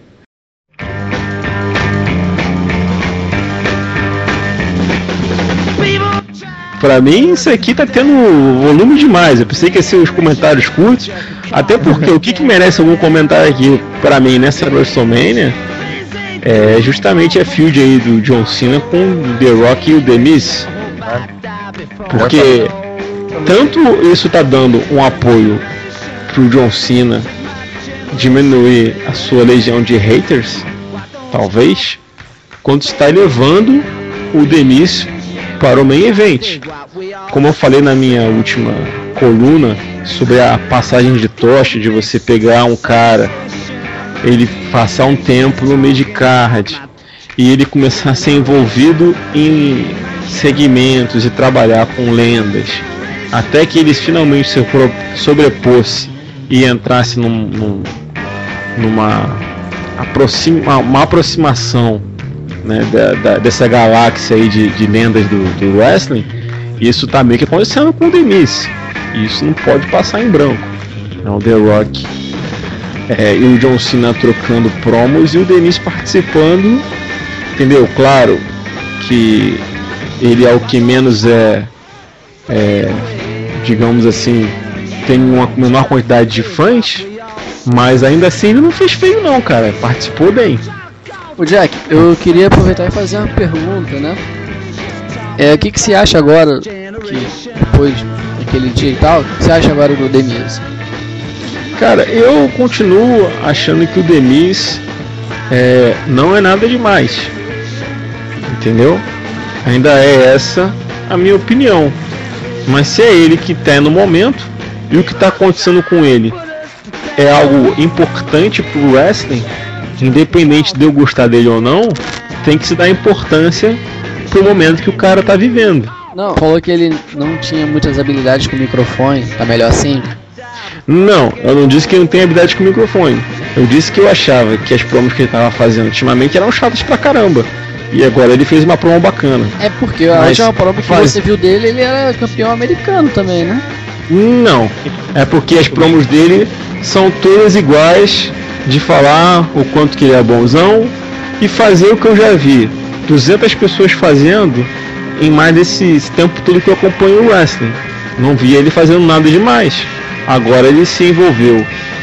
Pra mim isso aqui tá tendo volume demais. Eu pensei que ia ser os comentários curtos. Até porque o que, que merece algum comentário aqui pra mim nessa WrestleMania é justamente a feud aí do John Cena com o The Rock e o The Miz. Porque tanto isso tá dando um apoio pro John Cena diminuir a sua legião de haters, talvez, quanto está levando o The Miz para o main event. Como eu falei na minha última coluna sobre a passagem de tocha, de você pegar um cara, ele passar um tempo no mid-card e ele começar a ser envolvido em segmentos e trabalhar com lendas, até que ele finalmente se pro- sobrepôs e entrasse num, num, numa aproxima, uma aproximação, né, da, da, dessa galáxia aí de, de lendas do, do wrestling. Isso tá meio que acontecendo com o The Miz. Isso não pode passar em branco. Não, o The Rock é, e o John Cena trocando promos e o The Miz participando, entendeu? Claro que ele é o que menos é, é digamos assim, tem uma menor quantidade de fãs, mas ainda assim ele não fez feio não, cara. Participou bem. Ô Jack, eu queria aproveitar e fazer uma pergunta, né? É, o que, que você acha agora, que depois daquele dia e tal, o que você acha agora do The Miz? Cara, eu continuo achando que o The Miz é, não é nada demais, entendeu? Ainda é essa a minha opinião. Mas se é ele que tá no momento e o que tá acontecendo com ele é algo importante pro wrestling, independente de eu gostar dele ou não, tem que se dar importância pro momento que o cara tá vivendo. Não, falou que ele não tinha muitas habilidades com o microfone, tá melhor assim? Não, eu não disse que ele não tem habilidade com o microfone. Eu disse que eu achava que as promos que ele tava fazendo ultimamente eram chatas pra caramba. E agora ele fez uma promo bacana. É porque a Mas última prova que faz- você viu dele, ele era campeão americano também, né? Não, é porque as promos dele são todas iguais, de falar o quanto que ele é bonzão e fazer o que eu já vi duzentas pessoas fazendo em mais desse esse tempo todo que eu acompanho o wrestling. Não vi ele fazendo nada demais. Agora ele se envolveu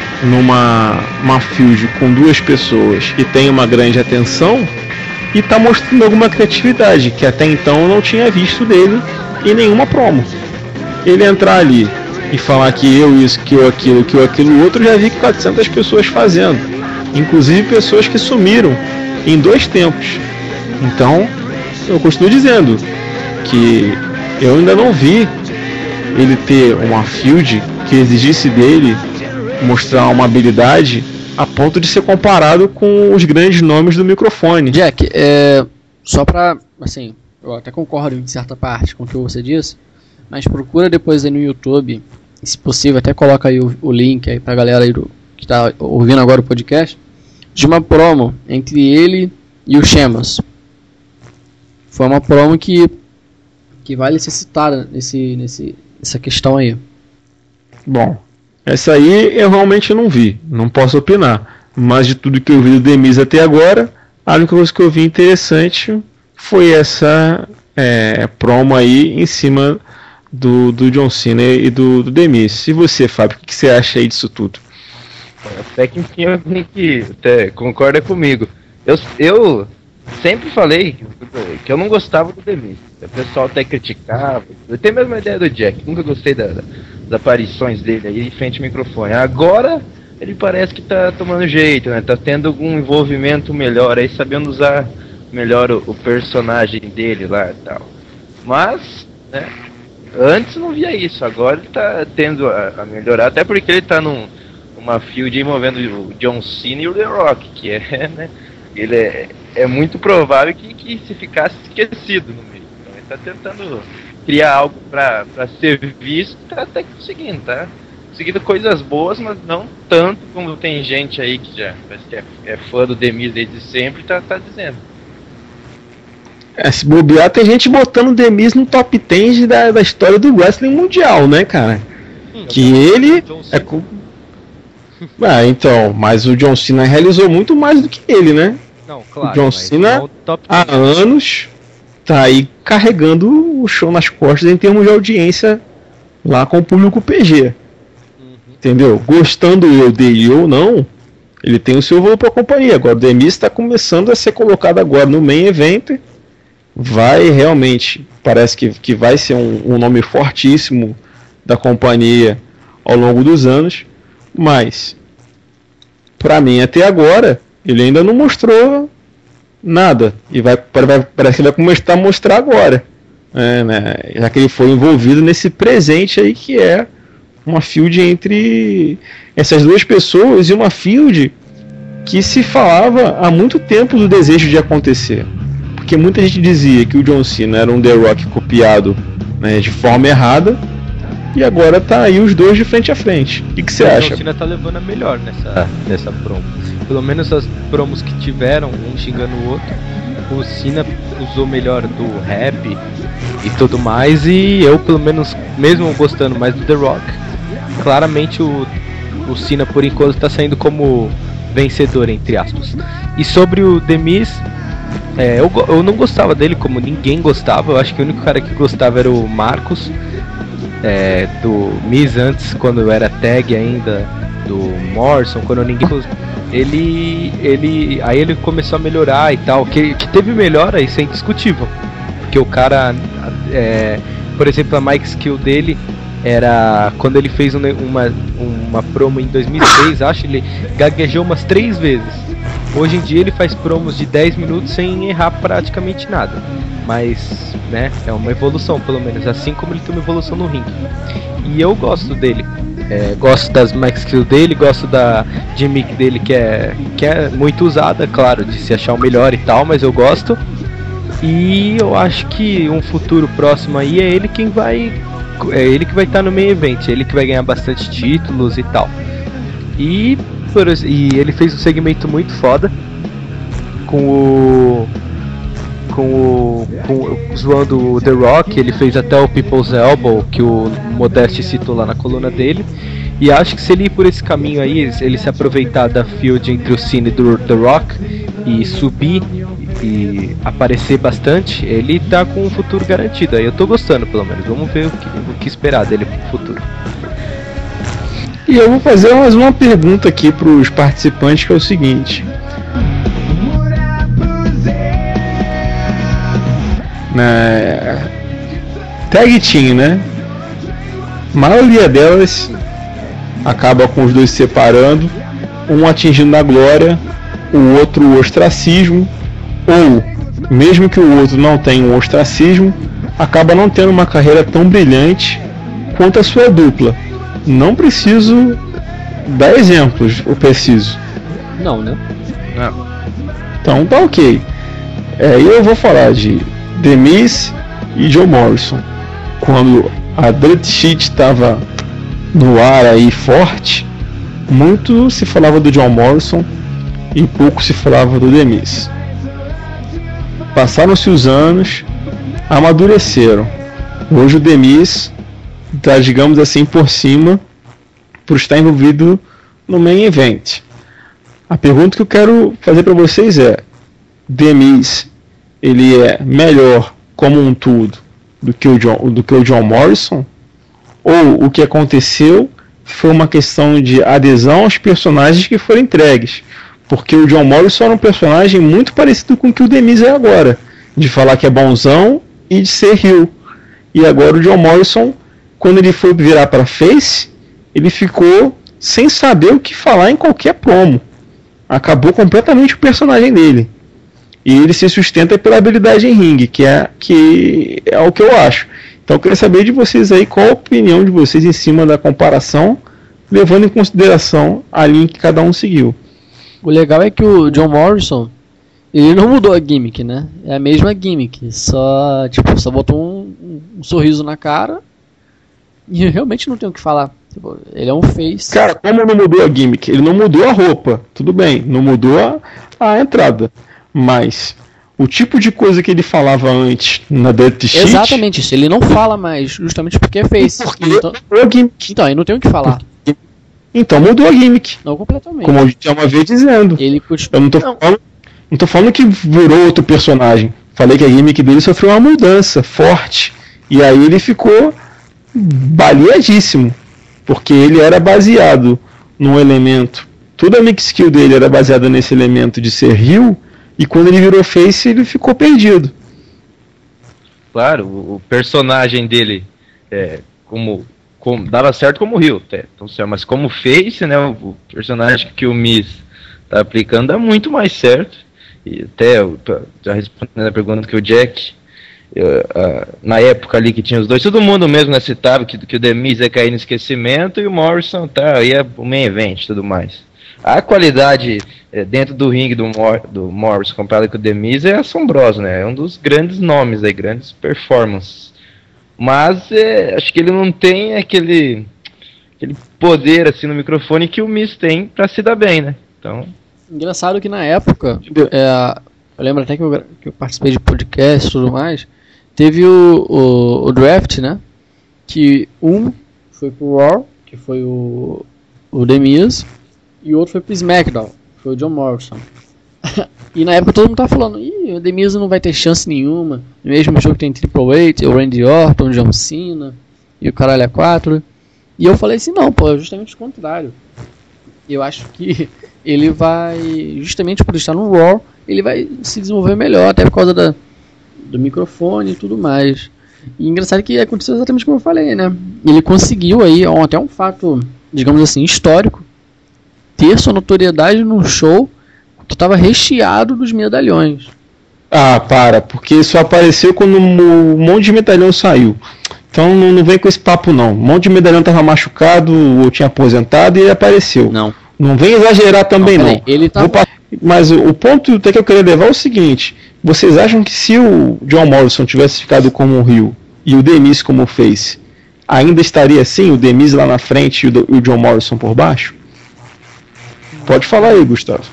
numa uma feud com duas pessoas e tem uma grande atenção e tá mostrando alguma criatividade que até então eu não tinha visto dele em nenhuma promo. Ele entrar ali e falar que eu isso, que eu aquilo, que eu aquilo outro, já vi que quatrocentas pessoas fazendo, inclusive pessoas que sumiram em dois tempos. Então, eu continuo dizendo que eu ainda não vi ele ter uma field que exigisse dele mostrar uma habilidade a ponto de ser comparado com os grandes nomes do microfone. Jack, é, só pra, assim, eu até concordo em certa parte com o que você disse, mas procura depois aí no YouTube, e se possível até coloca aí o, o link aí pra galera aí do, que tá ouvindo agora o podcast, de uma promo entre ele e o Sheamus. Foi uma promo que, que vale ser citada nesse, nesse, nessa questão aí. Bom, essa aí eu realmente não vi, não posso opinar. Mas de tudo que eu vi do The Miz até agora, a única coisa que eu vi interessante foi essa é, promo aí em cima do, do John Cena e do, do The Miz. E você, Fábio, o que você acha aí disso tudo? Até que enfim alguém que até concorda comigo. Eu, eu sempre falei que eu não gostava do The Miz. O pessoal até criticava. Eu tenho a mesma ideia do Jack. Nunca gostei da, das aparições dele aí em frente ao microfone. Agora ele parece que tá tomando jeito, né? Tá tendo algum envolvimento melhor aí, sabendo usar melhor o, o personagem dele lá e tal. Mas, né? Antes não via isso. Agora ele tá tendo a, a melhorar. Até porque ele tá num uma feud envolvendo o John Cena e o The Rock, que é, né, ele é, é muito provável que, que se ficasse esquecido no meio. Ele tá tentando criar algo pra, pra ser visto, tá até conseguindo, tá? Conseguindo coisas boas, mas não tanto como tem gente aí que já parece que é, é fã do The Miz desde sempre, tá, tá dizendo. É, se bobear, tem gente botando o The Miz no top dez da, da história do wrestling mundial, né, cara? Hum, que ele é com... Ah, então, mas o John Cena realizou muito mais do que ele, né? Não, claro. O John Cena, há anos, tá aí carregando o show nas costas em termos de audiência lá com o público P G. Uhum. Entendeu? Gostando eu dele ou não, ele tem o seu valor pra companhia. Agora o The Miz tá começando a ser colocado agora no main event. Vai realmente, parece que, que vai ser um, um nome fortíssimo da companhia ao longo dos anos, mas pra mim até agora ele ainda não mostrou nada e vai, vai, parece que vai começar a mostrar agora, é, né? Já que ele foi envolvido nesse presente aí que é uma feud entre essas duas pessoas e uma feud que se falava há muito tempo do desejo de acontecer. Porque muita gente dizia que o John Cena era um The Rock copiado, né, de forma errada, e agora tá aí os dois de frente a frente. O que você acha? O John Cena tá levando a melhor nessa, nessa promo. Pelo menos as promos que tiveram, um xingando o outro, o Cena usou melhor do rap e tudo mais, e eu, pelo menos, mesmo gostando mais do The Rock, claramente o, o Cena por enquanto tá saindo como vencedor, entre aspas. E sobre o The Miz, É, eu, eu não gostava dele como ninguém gostava. Eu acho que o único cara que gostava era o Marcos, é, do Miz antes, quando era tag ainda, do Morrison, quando ninguém... Ele, ele, aí ele começou a melhorar e tal, que, que teve melhora, isso é indiscutível. Porque o cara, é, por exemplo, a Mike Skill dele era quando ele fez uma, uma, uma promo em dois mil e seis, acho, ele gaguejou umas três vezes. Hoje em dia ele faz promos de dez minutos sem errar praticamente nada. Mas, né, é uma evolução pelo menos, assim como ele tem uma evolução no ringue. E eu gosto dele. É, gosto das max kills dele, gosto da gimmick dele que é, que é muito usada, claro, de se achar o melhor e tal, mas eu gosto. E eu acho que um futuro próximo aí é ele quem vai... É ele que vai estar no main event, ele que vai ganhar bastante títulos e tal. E... E ele fez um segmento muito foda com o, com o, com o zoando o The Rock. Ele fez até o People's Elbow, que o Modeste citou lá na coluna dele. E acho que se ele ir por esse caminho aí, ele se aproveitar da feud entre o Cena e do The Rock e subir e aparecer bastante, ele tá com um futuro garantido. Aí eu tô gostando, pelo menos. Vamos ver o que, o que esperar dele pro futuro. E eu vou fazer mais uma pergunta aqui para os participantes, que é o seguinte: na tag team, né? A maioria delas acaba com os dois se separando, um atingindo na glória, o outro o ostracismo, ou mesmo que o outro não tenha um ostracismo, acaba não tendo uma carreira tão brilhante quanto a sua dupla. Não preciso dar exemplos, eu preciso. Não, né? Não. Então tá ok. É, eu vou falar de The Miz e John Morrison. Quando a Dirt Sheet estava no ar aí forte, muito se falava do John Morrison e pouco se falava do The Miz. Passaram-se os anos, amadureceram. Hoje o The Miz tá, digamos assim, por cima, por estar envolvido no main event. A pergunta que eu quero fazer para vocês é: The Miz, ele é melhor como um todo do que o John, do que o John Morrison? Ou o que aconteceu foi uma questão de adesão aos personagens que foram entregues? Porque o John Morrison era um personagem muito parecido com o que o The Miz é agora, de falar que é bonzão e de ser heel. E agora o John Morrison, quando ele foi virar para face, ele ficou sem saber o que falar em qualquer promo. Acabou completamente o personagem dele. E ele se sustenta pela habilidade em ringue, que é, que é o que eu acho. Então eu queria saber de vocês aí qual a opinião de vocês em cima da comparação, levando em consideração a linha que cada um seguiu. O legal é que o John Morrison, ele não mudou a gimmick, né? É a mesma gimmick, só, tipo, só botou um, um, um sorriso na cara e realmente não tem o que falar. Tipo, ele é um face. Cara, como não mudou a gimmick? Ele não mudou a roupa, tudo bem, não mudou a, a entrada, mas o tipo de coisa que ele falava antes na Dirty Sheet... Exatamente isso, ele não fala mais, justamente porque é face. Porque Então, mudou a gimmick. então ele não tem o que falar. Então mudou a gimmick, Não completamente. como eu já uma vez dizendo. Ele continua. Eu não tô Não. falando, não tô falando que virou outro personagem. Falei que a gimmick dele sofreu uma mudança forte. E aí ele ficou baleadíssimo. Porque ele era baseado num elemento. Toda a mix skill dele era baseada nesse elemento de ser heel. E quando ele virou face, ele ficou perdido. Claro, o o personagem dele é, como, como dava certo como heel, até, então, mas como face, né, o, o personagem que o Miz tá aplicando dá muito mais certo. E até, eu tô- já respondendo a pergunta que o Jack, eu, ah, na época ali que tinha os dois, todo mundo mesmo né, citava que, que o The Miz ia cair no esquecimento e o Morrison tá, ia o main event e tudo mais. A qualidade eh, dentro do ringue do, Mor do Morrison comparado com o The Miz é assombrosa, né? É um dos grandes nomes aí, grandes performances. Mas eh, acho que ele não tem aquele, aquele poder assim no microfone que o Miz tem pra se dar bem, né? Então, Engraçado que na época, é, eu lembro até que eu, gra- que eu participei de podcast e tudo mais, teve o, o, o draft, né? Que um foi pro Raw, que foi o, o The Miz, e o outro foi pro SmackDown, foi o John Morrison. E na época todo mundo tava falando, ih, o The Miz não vai ter chance nenhuma, no mesmo jogo tem Triple H, o Randy Orton, o John Cena, e o caralho é quatro. E eu falei assim, não, pô, é justamente o contrário. Eu acho que ele vai, justamente por estar no Raw, ele vai se desenvolver melhor, até por causa da, do microfone e tudo mais. E engraçado que aconteceu exatamente como eu falei, né? Ele conseguiu aí, ó, até um fato, digamos assim, histórico, ter sua notoriedade num show que estava recheado dos medalhões. Ah, para, porque isso apareceu quando um monte de medalhão saiu. Então não, não vem com esse papo não. Um monte de medalhão tava machucado ou tinha aposentado e ele apareceu. Não. Não vem exagerar também não. peraí, ele Vou tava... pa- Mas o, o ponto até que eu queria levar é o seguinte: vocês acham que se o John Morrison tivesse ficado como o heel e o The Miz como face, ainda estaria assim, o The Miz lá na frente e o, do- e o John Morrison por baixo? Pode falar aí, Gustavo.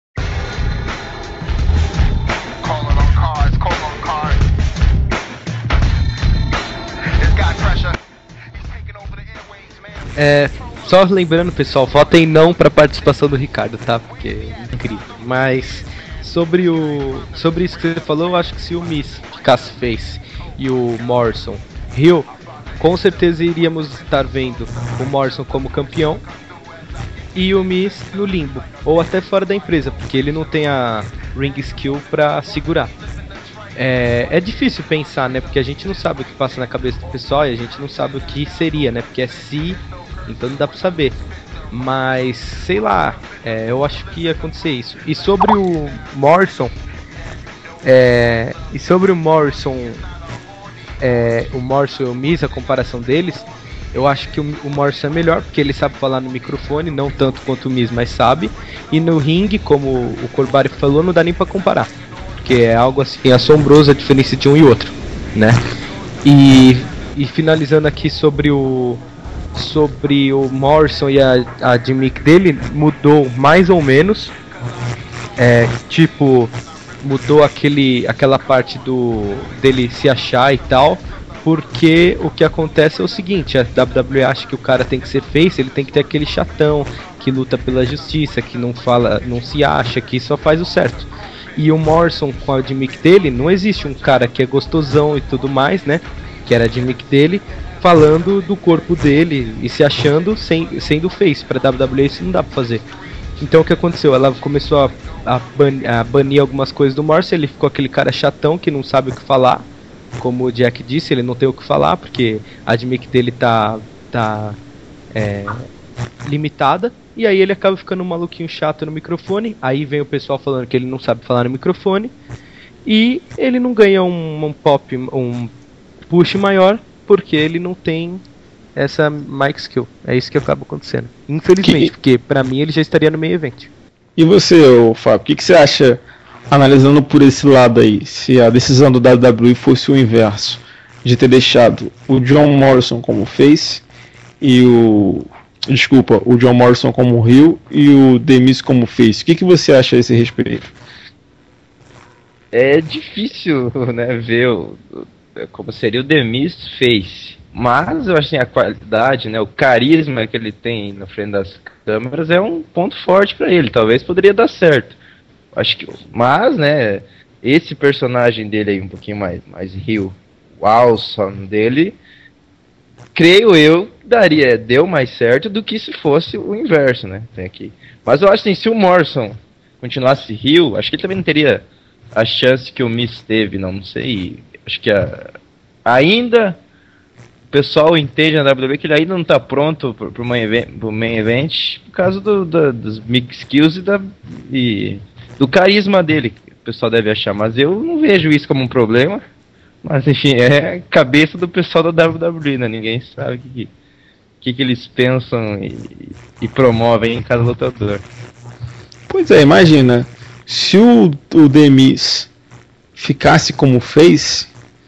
Calling on cards, call on cards. This guy pressure. He's taking over the airwaves, man. É, só lembrando, pessoal, votem não pra participação do Ricardo, tá? Porque é incrível. Mas sobre o sobre isso que você falou, eu acho que se o Miz ficasse face e o Morrison heel, com certeza iríamos estar vendo o Morrison como campeão e o Miz no limbo, ou até fora da empresa, porque ele não tem a ring skill pra segurar. É, é difícil pensar, né? Porque a gente não sabe o que passa na cabeça do pessoal e a gente não sabe o que seria, né? Porque é se, então não dá pra saber. Mas, sei lá, é, eu acho que ia acontecer isso. E sobre o Morrison, é, e sobre o Morrison, é, o Morrison e o Miz, a comparação deles, eu acho que o, o Morrison é melhor, porque ele sabe falar no microfone, não tanto quanto o Miz, mas sabe. E no ringue, como o Corbari falou, não dá nem pra comparar. Porque é algo assim assombroso a diferença de um e outro, né? E, e finalizando aqui sobre o sobre o Morrison e a, a gimmick dele, mudou mais ou menos. É, tipo, mudou aquele, aquela parte do dele se achar e tal. Porque o que acontece é o seguinte, a W W E acha que o cara tem que ser face, ele tem que ter aquele chatão que luta pela justiça, que não fala, não se acha, que só faz o certo. E o Morrison, com a gimmick dele, não existe um cara que é gostosão e tudo mais, né? Que era a gimmick dele, falando do corpo dele e se achando sem, sendo face. Pra W W E isso não dá pra fazer. Então o que aconteceu? Ela começou a, a, ban, a banir algumas coisas do Morrison, ele ficou aquele cara chatão que não sabe o que falar. Como o Jack disse, ele não tem o que falar, porque a gimmick dele tá, tá é, limitada. E aí ele acaba ficando um maluquinho chato no microfone. Aí vem o pessoal falando que ele não sabe falar no microfone. E ele não ganha um, um pop, um push maior, porque ele não tem essa mic skill. É isso que acaba acontecendo. Infelizmente, Que... porque pra mim ele já estaria no meio evento. E você, ô, Fábio, o que, que você acha analisando por esse lado aí, se a decisão do W W E fosse o inverso, de ter deixado o John Morrison como face e o... Desculpa, o John Morrison como heel e o The Miz como face. O que, que você acha a esse respeito? É difícil, né, ver o, o, como seria o The Miz face. Mas eu acho assim, a qualidade, né, o carisma que ele tem na frente das câmeras é um ponto forte pra ele. Talvez poderia dar certo. Acho que, mas, né, esse personagem dele aí um pouquinho mais, mais heel, o awesome dele, creio eu, daria, deu mais certo do que se fosse o inverso, né? Tem aqui. Mas eu acho assim, se o Morrison continuasse heel, acho que ele também não teria a chance que o Miz teve, não, não sei. Acho que a, ainda o pessoal entende na W W E que ele ainda não está pronto para o main event, pro main event por causa do, do, dos mix skills e, da, e do carisma dele, que o pessoal deve achar. Mas eu não vejo isso como um problema. Mas enfim, é a cabeça do pessoal da W W E, né? Ninguém sabe o que, que, que eles pensam e, e promovem em cada lutador. Pois é, imagina, se o, o The Miz ficasse como face,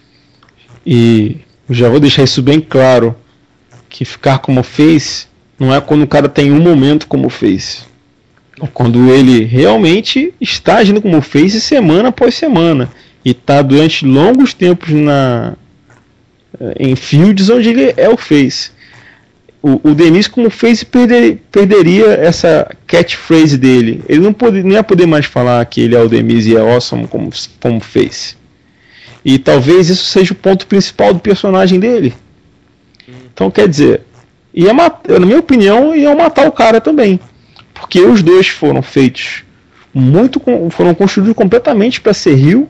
e já vou deixar isso bem claro, que ficar como face não é quando o cara tem um momento como face. É quando ele realmente está agindo como face semana após semana. E está durante longos tempos na, em fields onde ele é o face. O, o The Miz como face perder, perderia essa catchphrase dele. Ele não, pode, não ia poder mais falar que ele é o The Miz e é awesome como, como face. E talvez isso seja o ponto principal do personagem dele. Então quer dizer, ia matar, na minha opinião, ia matar o cara também. Porque os dois foram feitos muito, foram construídos completamente para ser heel.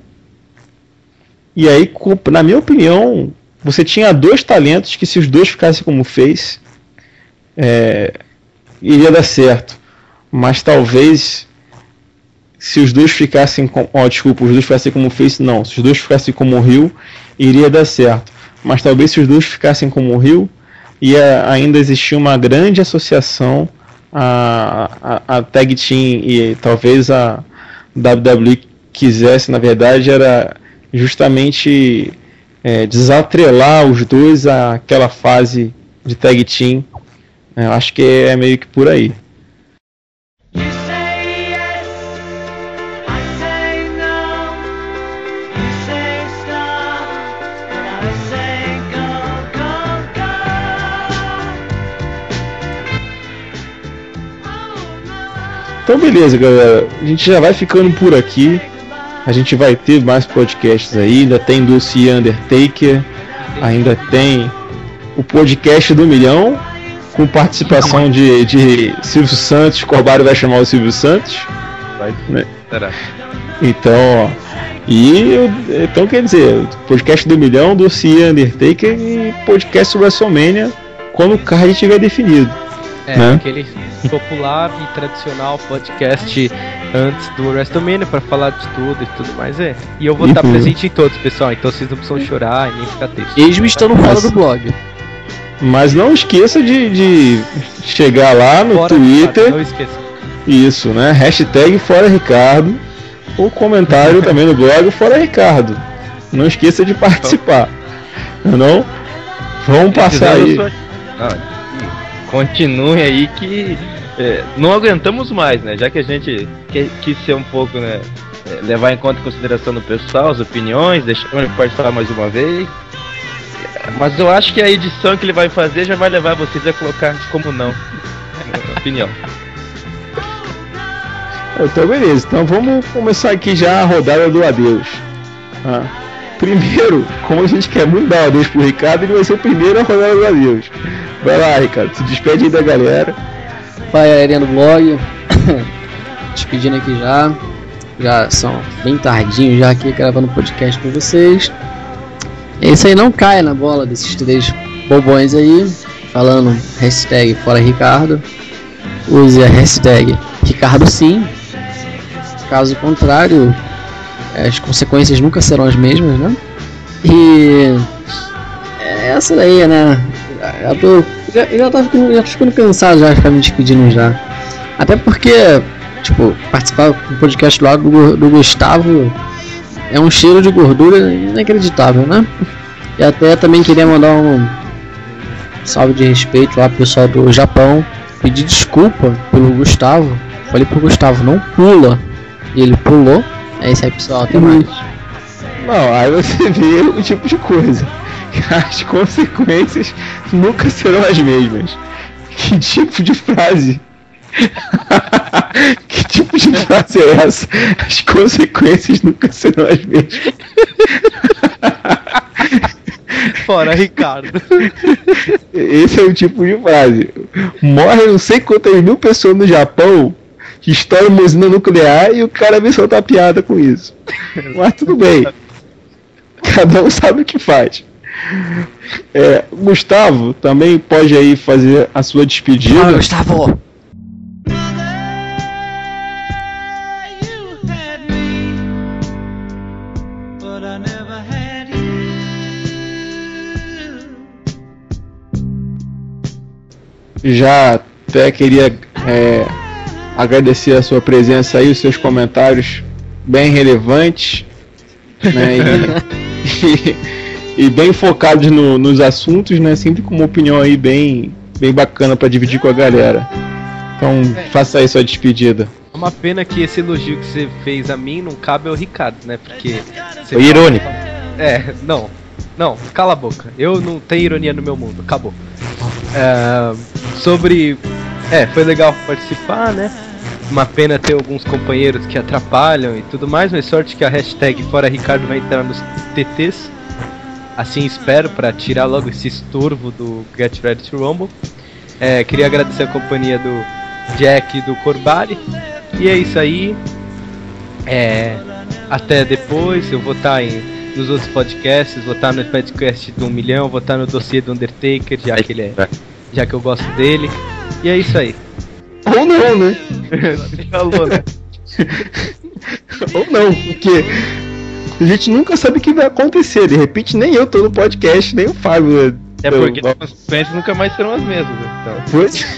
E aí, na minha opinião, você tinha dois talentos que se os dois ficassem como face, é, iria dar certo. Mas talvez, se os dois ficassem com... Oh, desculpa, os dois ficassem como face, não. Se os dois ficassem como heel, iria dar certo. Mas talvez se os dois ficassem como heel, ia ainda existir uma grande associação a, a, a Tag Team. E talvez a W W E quisesse, na verdade, era... justamente é, desatrelar os dois àquela fase de tag team. Eu acho que é meio que por aí. Então beleza, galera, a gente já vai ficando por aqui. A gente vai ter mais podcasts aí, ainda tem Dossiê Undertaker, ainda tem o podcast do Milhão, com participação de, de Silvio Santos. Corbário vai chamar o Silvio Santos. Vai, né? Será? Então, ó, e então quer dizer, podcast do Milhão, Dossiê Undertaker e podcast WrestleMania quando o card estiver definido. É, né? Aquele popular e tradicional podcast antes do WrestleMania para falar de tudo e tudo mais, é. E eu vou estar Uhum. presente em todos, pessoal, então vocês não precisam chorar e nem ficar triste. Mesmo estando fora do blog. Mas não esqueça de, de chegar lá no Fora, Twitter. Ricardo, não esqueça. Isso, né? Hashtag Fora Ricardo. Ou comentário também no blog Fora Ricardo. Não esqueça de participar. Não? Vamos passar aí. Não, continue aí que é, não aguentamos mais, né? Já que a gente quer, quis ser um pouco, né? É, levar em conta a consideração do pessoal, as opiniões, deixar ele participar mais uma vez. Mas eu acho que a edição que ele vai fazer já vai levar vocês a colocar como não. É a minha opinião. Então beleza, então vamos começar aqui já a rodada do adeus. Ah, primeiro, como a gente quer muito dar um adeus pro Ricardo, ele vai ser o primeiro a rodada do adeus. Vai lá, Ricardo, se despede aí da galera. Fala, galerinha do blog. Despedindo aqui já. Já são bem tardinho já aqui gravando podcast com vocês. É isso aí, não caia na bola desses três bobões aí. Falando hashtag Fora Ricardo. Use a hashtag Ricardo Sim. Caso contrário, as consequências nunca serão as mesmas, né? E é essa daí, né? Já tô, já, já, tá ficando, já tô ficando cansado já de ficar me despedindo já. Até porque tipo, participar do podcast lá do, do Gustavo é um cheiro de gordura inacreditável, né? E até também queria mandar um salve de respeito lá pro pessoal do Japão, pedir desculpa pelo Gustavo. Falei pro Gustavo, não pula. E ele pulou. É isso aí, pessoal, até mais. Não, aí você vê o tipo de coisa. As consequências nunca serão as mesmas. Que tipo de frase? Que tipo de frase é essa? As consequências nunca serão as mesmas. Fora, Ricardo. Esse é o tipo de frase. Morre não sei quantas mil pessoas no Japão que estouram usina nuclear e o cara vem soltar piada com isso. Mas tudo bem. Cada um sabe o que faz. É, Gustavo também pode aí fazer a sua despedida. Ah, Gustavo! Já até queria é, agradecer a sua presença aí, os seus comentários bem relevantes, né, e, e, e bem focados no, nos assuntos, né, sempre com uma opinião aí bem, bem bacana para dividir com a galera. Então faça aí sua despedida. É uma pena que esse elogio que você fez a mim não cabe ao Ricardo, né? Porque você Foi irônico. É, não. Não, cala a boca. Eu não tenho ironia no meu mundo. Acabou. É, sobre... É, foi legal participar, né? Uma pena ter alguns companheiros que atrapalham e tudo mais, mas sorte que a hashtag Fora Ricardo vai entrar nos T Ts. Assim espero, pra tirar logo esse estorvo do Get Ready to Rumble. É, queria agradecer a companhia do Jack e do Corbari. E é isso aí. É, até depois. Eu vou estar em, nos outros podcasts. Vou estar no podcast do um milhão. Vou estar no dossiê do Undertaker, já que ele é, já que eu gosto dele. E é isso aí. Ou não, né? Falou, né? Ou não, porque a gente nunca sabe o que vai acontecer. De repente nem eu tô no podcast, nem o Fábio. É porque as consequências nunca mais serão as mesmas, né? Então. Pois.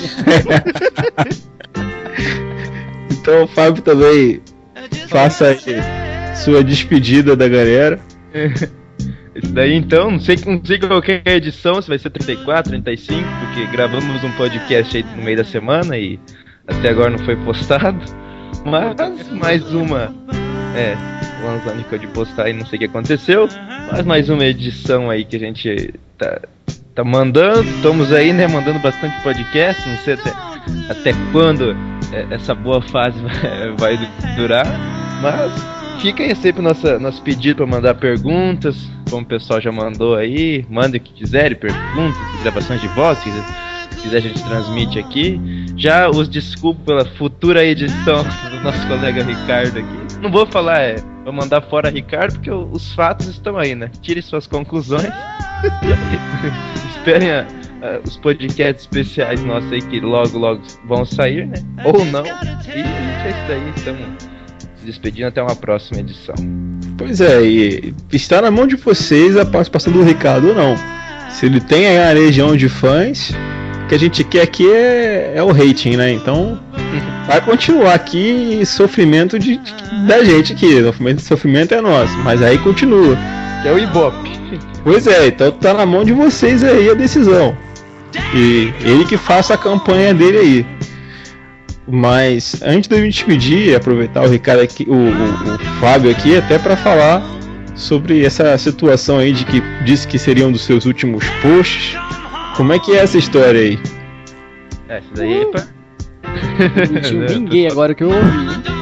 Então o Fábio também faça aí sua despedida da galera. Isso daí então, não sei, não sei qual que é a edição, se vai ser trinta e quatro, trinta e cinco, porque gravamos um podcast aí no meio da semana e até agora não foi postado. Mas mais uma. É, o Lanzani ficou de postar e não sei o que aconteceu. Mas mais uma edição aí que a gente tá, tá mandando. Estamos aí, né, mandando bastante podcast. Não sei até, até quando essa boa fase vai, vai durar. Mas fica aí sempre nossa, nosso pedido para mandar perguntas. Como o pessoal já mandou aí, manda o que quiser, perguntas, gravações de voz, se quiser a gente transmite aqui. Já os desculpo pela futura edição do nosso colega Ricardo aqui. Não vou falar, é, vou mandar fora Ricardo, porque os fatos estão aí, né? Tire suas conclusões. Esperem a, a, os podcasts especiais nossos aí, que logo, logo vão sair, né? Ou não. E a gente é isso daí, estamos se despedindo até uma próxima edição. Pois é, e está na mão de vocês a participação do Ricardo ou não. Se ele tem aí a legião de fãs, o que a gente quer aqui é, é o rating, né? Então vai continuar aqui sofrimento de, de, da gente aqui. Sofrimento, sofrimento é nosso, mas aí continua. Que é o Ibope. Pois é, então tá na mão de vocês aí a decisão. E ele que faça a campanha dele aí. Mas antes de eu me despedir, aproveitar o Ricardo aqui, o, o, o Fábio aqui, até para falar sobre essa situação aí de que disse que seria um dos seus últimos posts. Como é que é essa história aí? É, isso daí é pra... Eu ninguém agora que eu ouvi.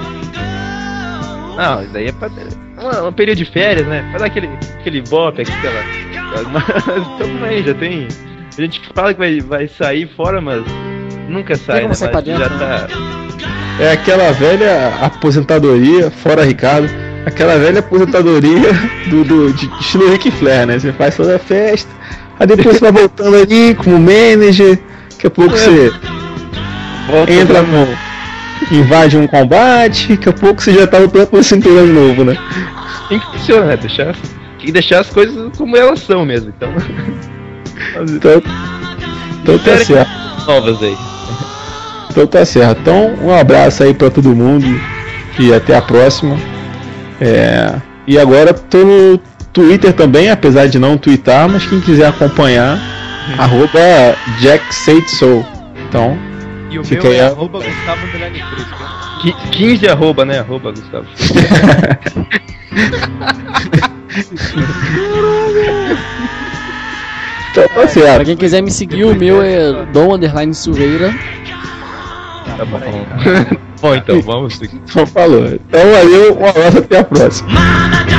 Não, isso daí é pra um, um período de férias, né? Pra dar aquele, aquele bop, aquela... Mas também já tem... A gente fala que vai, vai sair fora, mas nunca sai, né? Mas pra dentro, já né? tá... É aquela velha aposentadoria, fora Ricardo, aquela velha aposentadoria do, do, de estilo Ric Flair, né? Você faz toda a festa, aí depois você vai voltando ali como manager, daqui a pouco É. você Volta entra pra- no... invade um combate, daqui a pouco você já tá lutando por cinturão de novo, né? Tem que funcionar, né? Deixar, tem que deixar as coisas como elas são mesmo, então... Então, então tá Espere certo. novas aí. Então tá certo. Então um abraço aí pra todo mundo e até a próxima. É... E agora tô no Twitter também, apesar de não twittar, mas quem quiser acompanhar, arroba JackSaidSoul. Então, E o fica meu aí é a- arroba Gustavo Underline Fresco. Qui- quinze arroba, né? Arroba, Gustavo. Então tá Pra certo. quem quiser me seguir, o meu é Dom Underline Silveira. Tá bom. Bom, então, vamos seguir. Então falou. Então valeu, um abraço, até a próxima. Mama,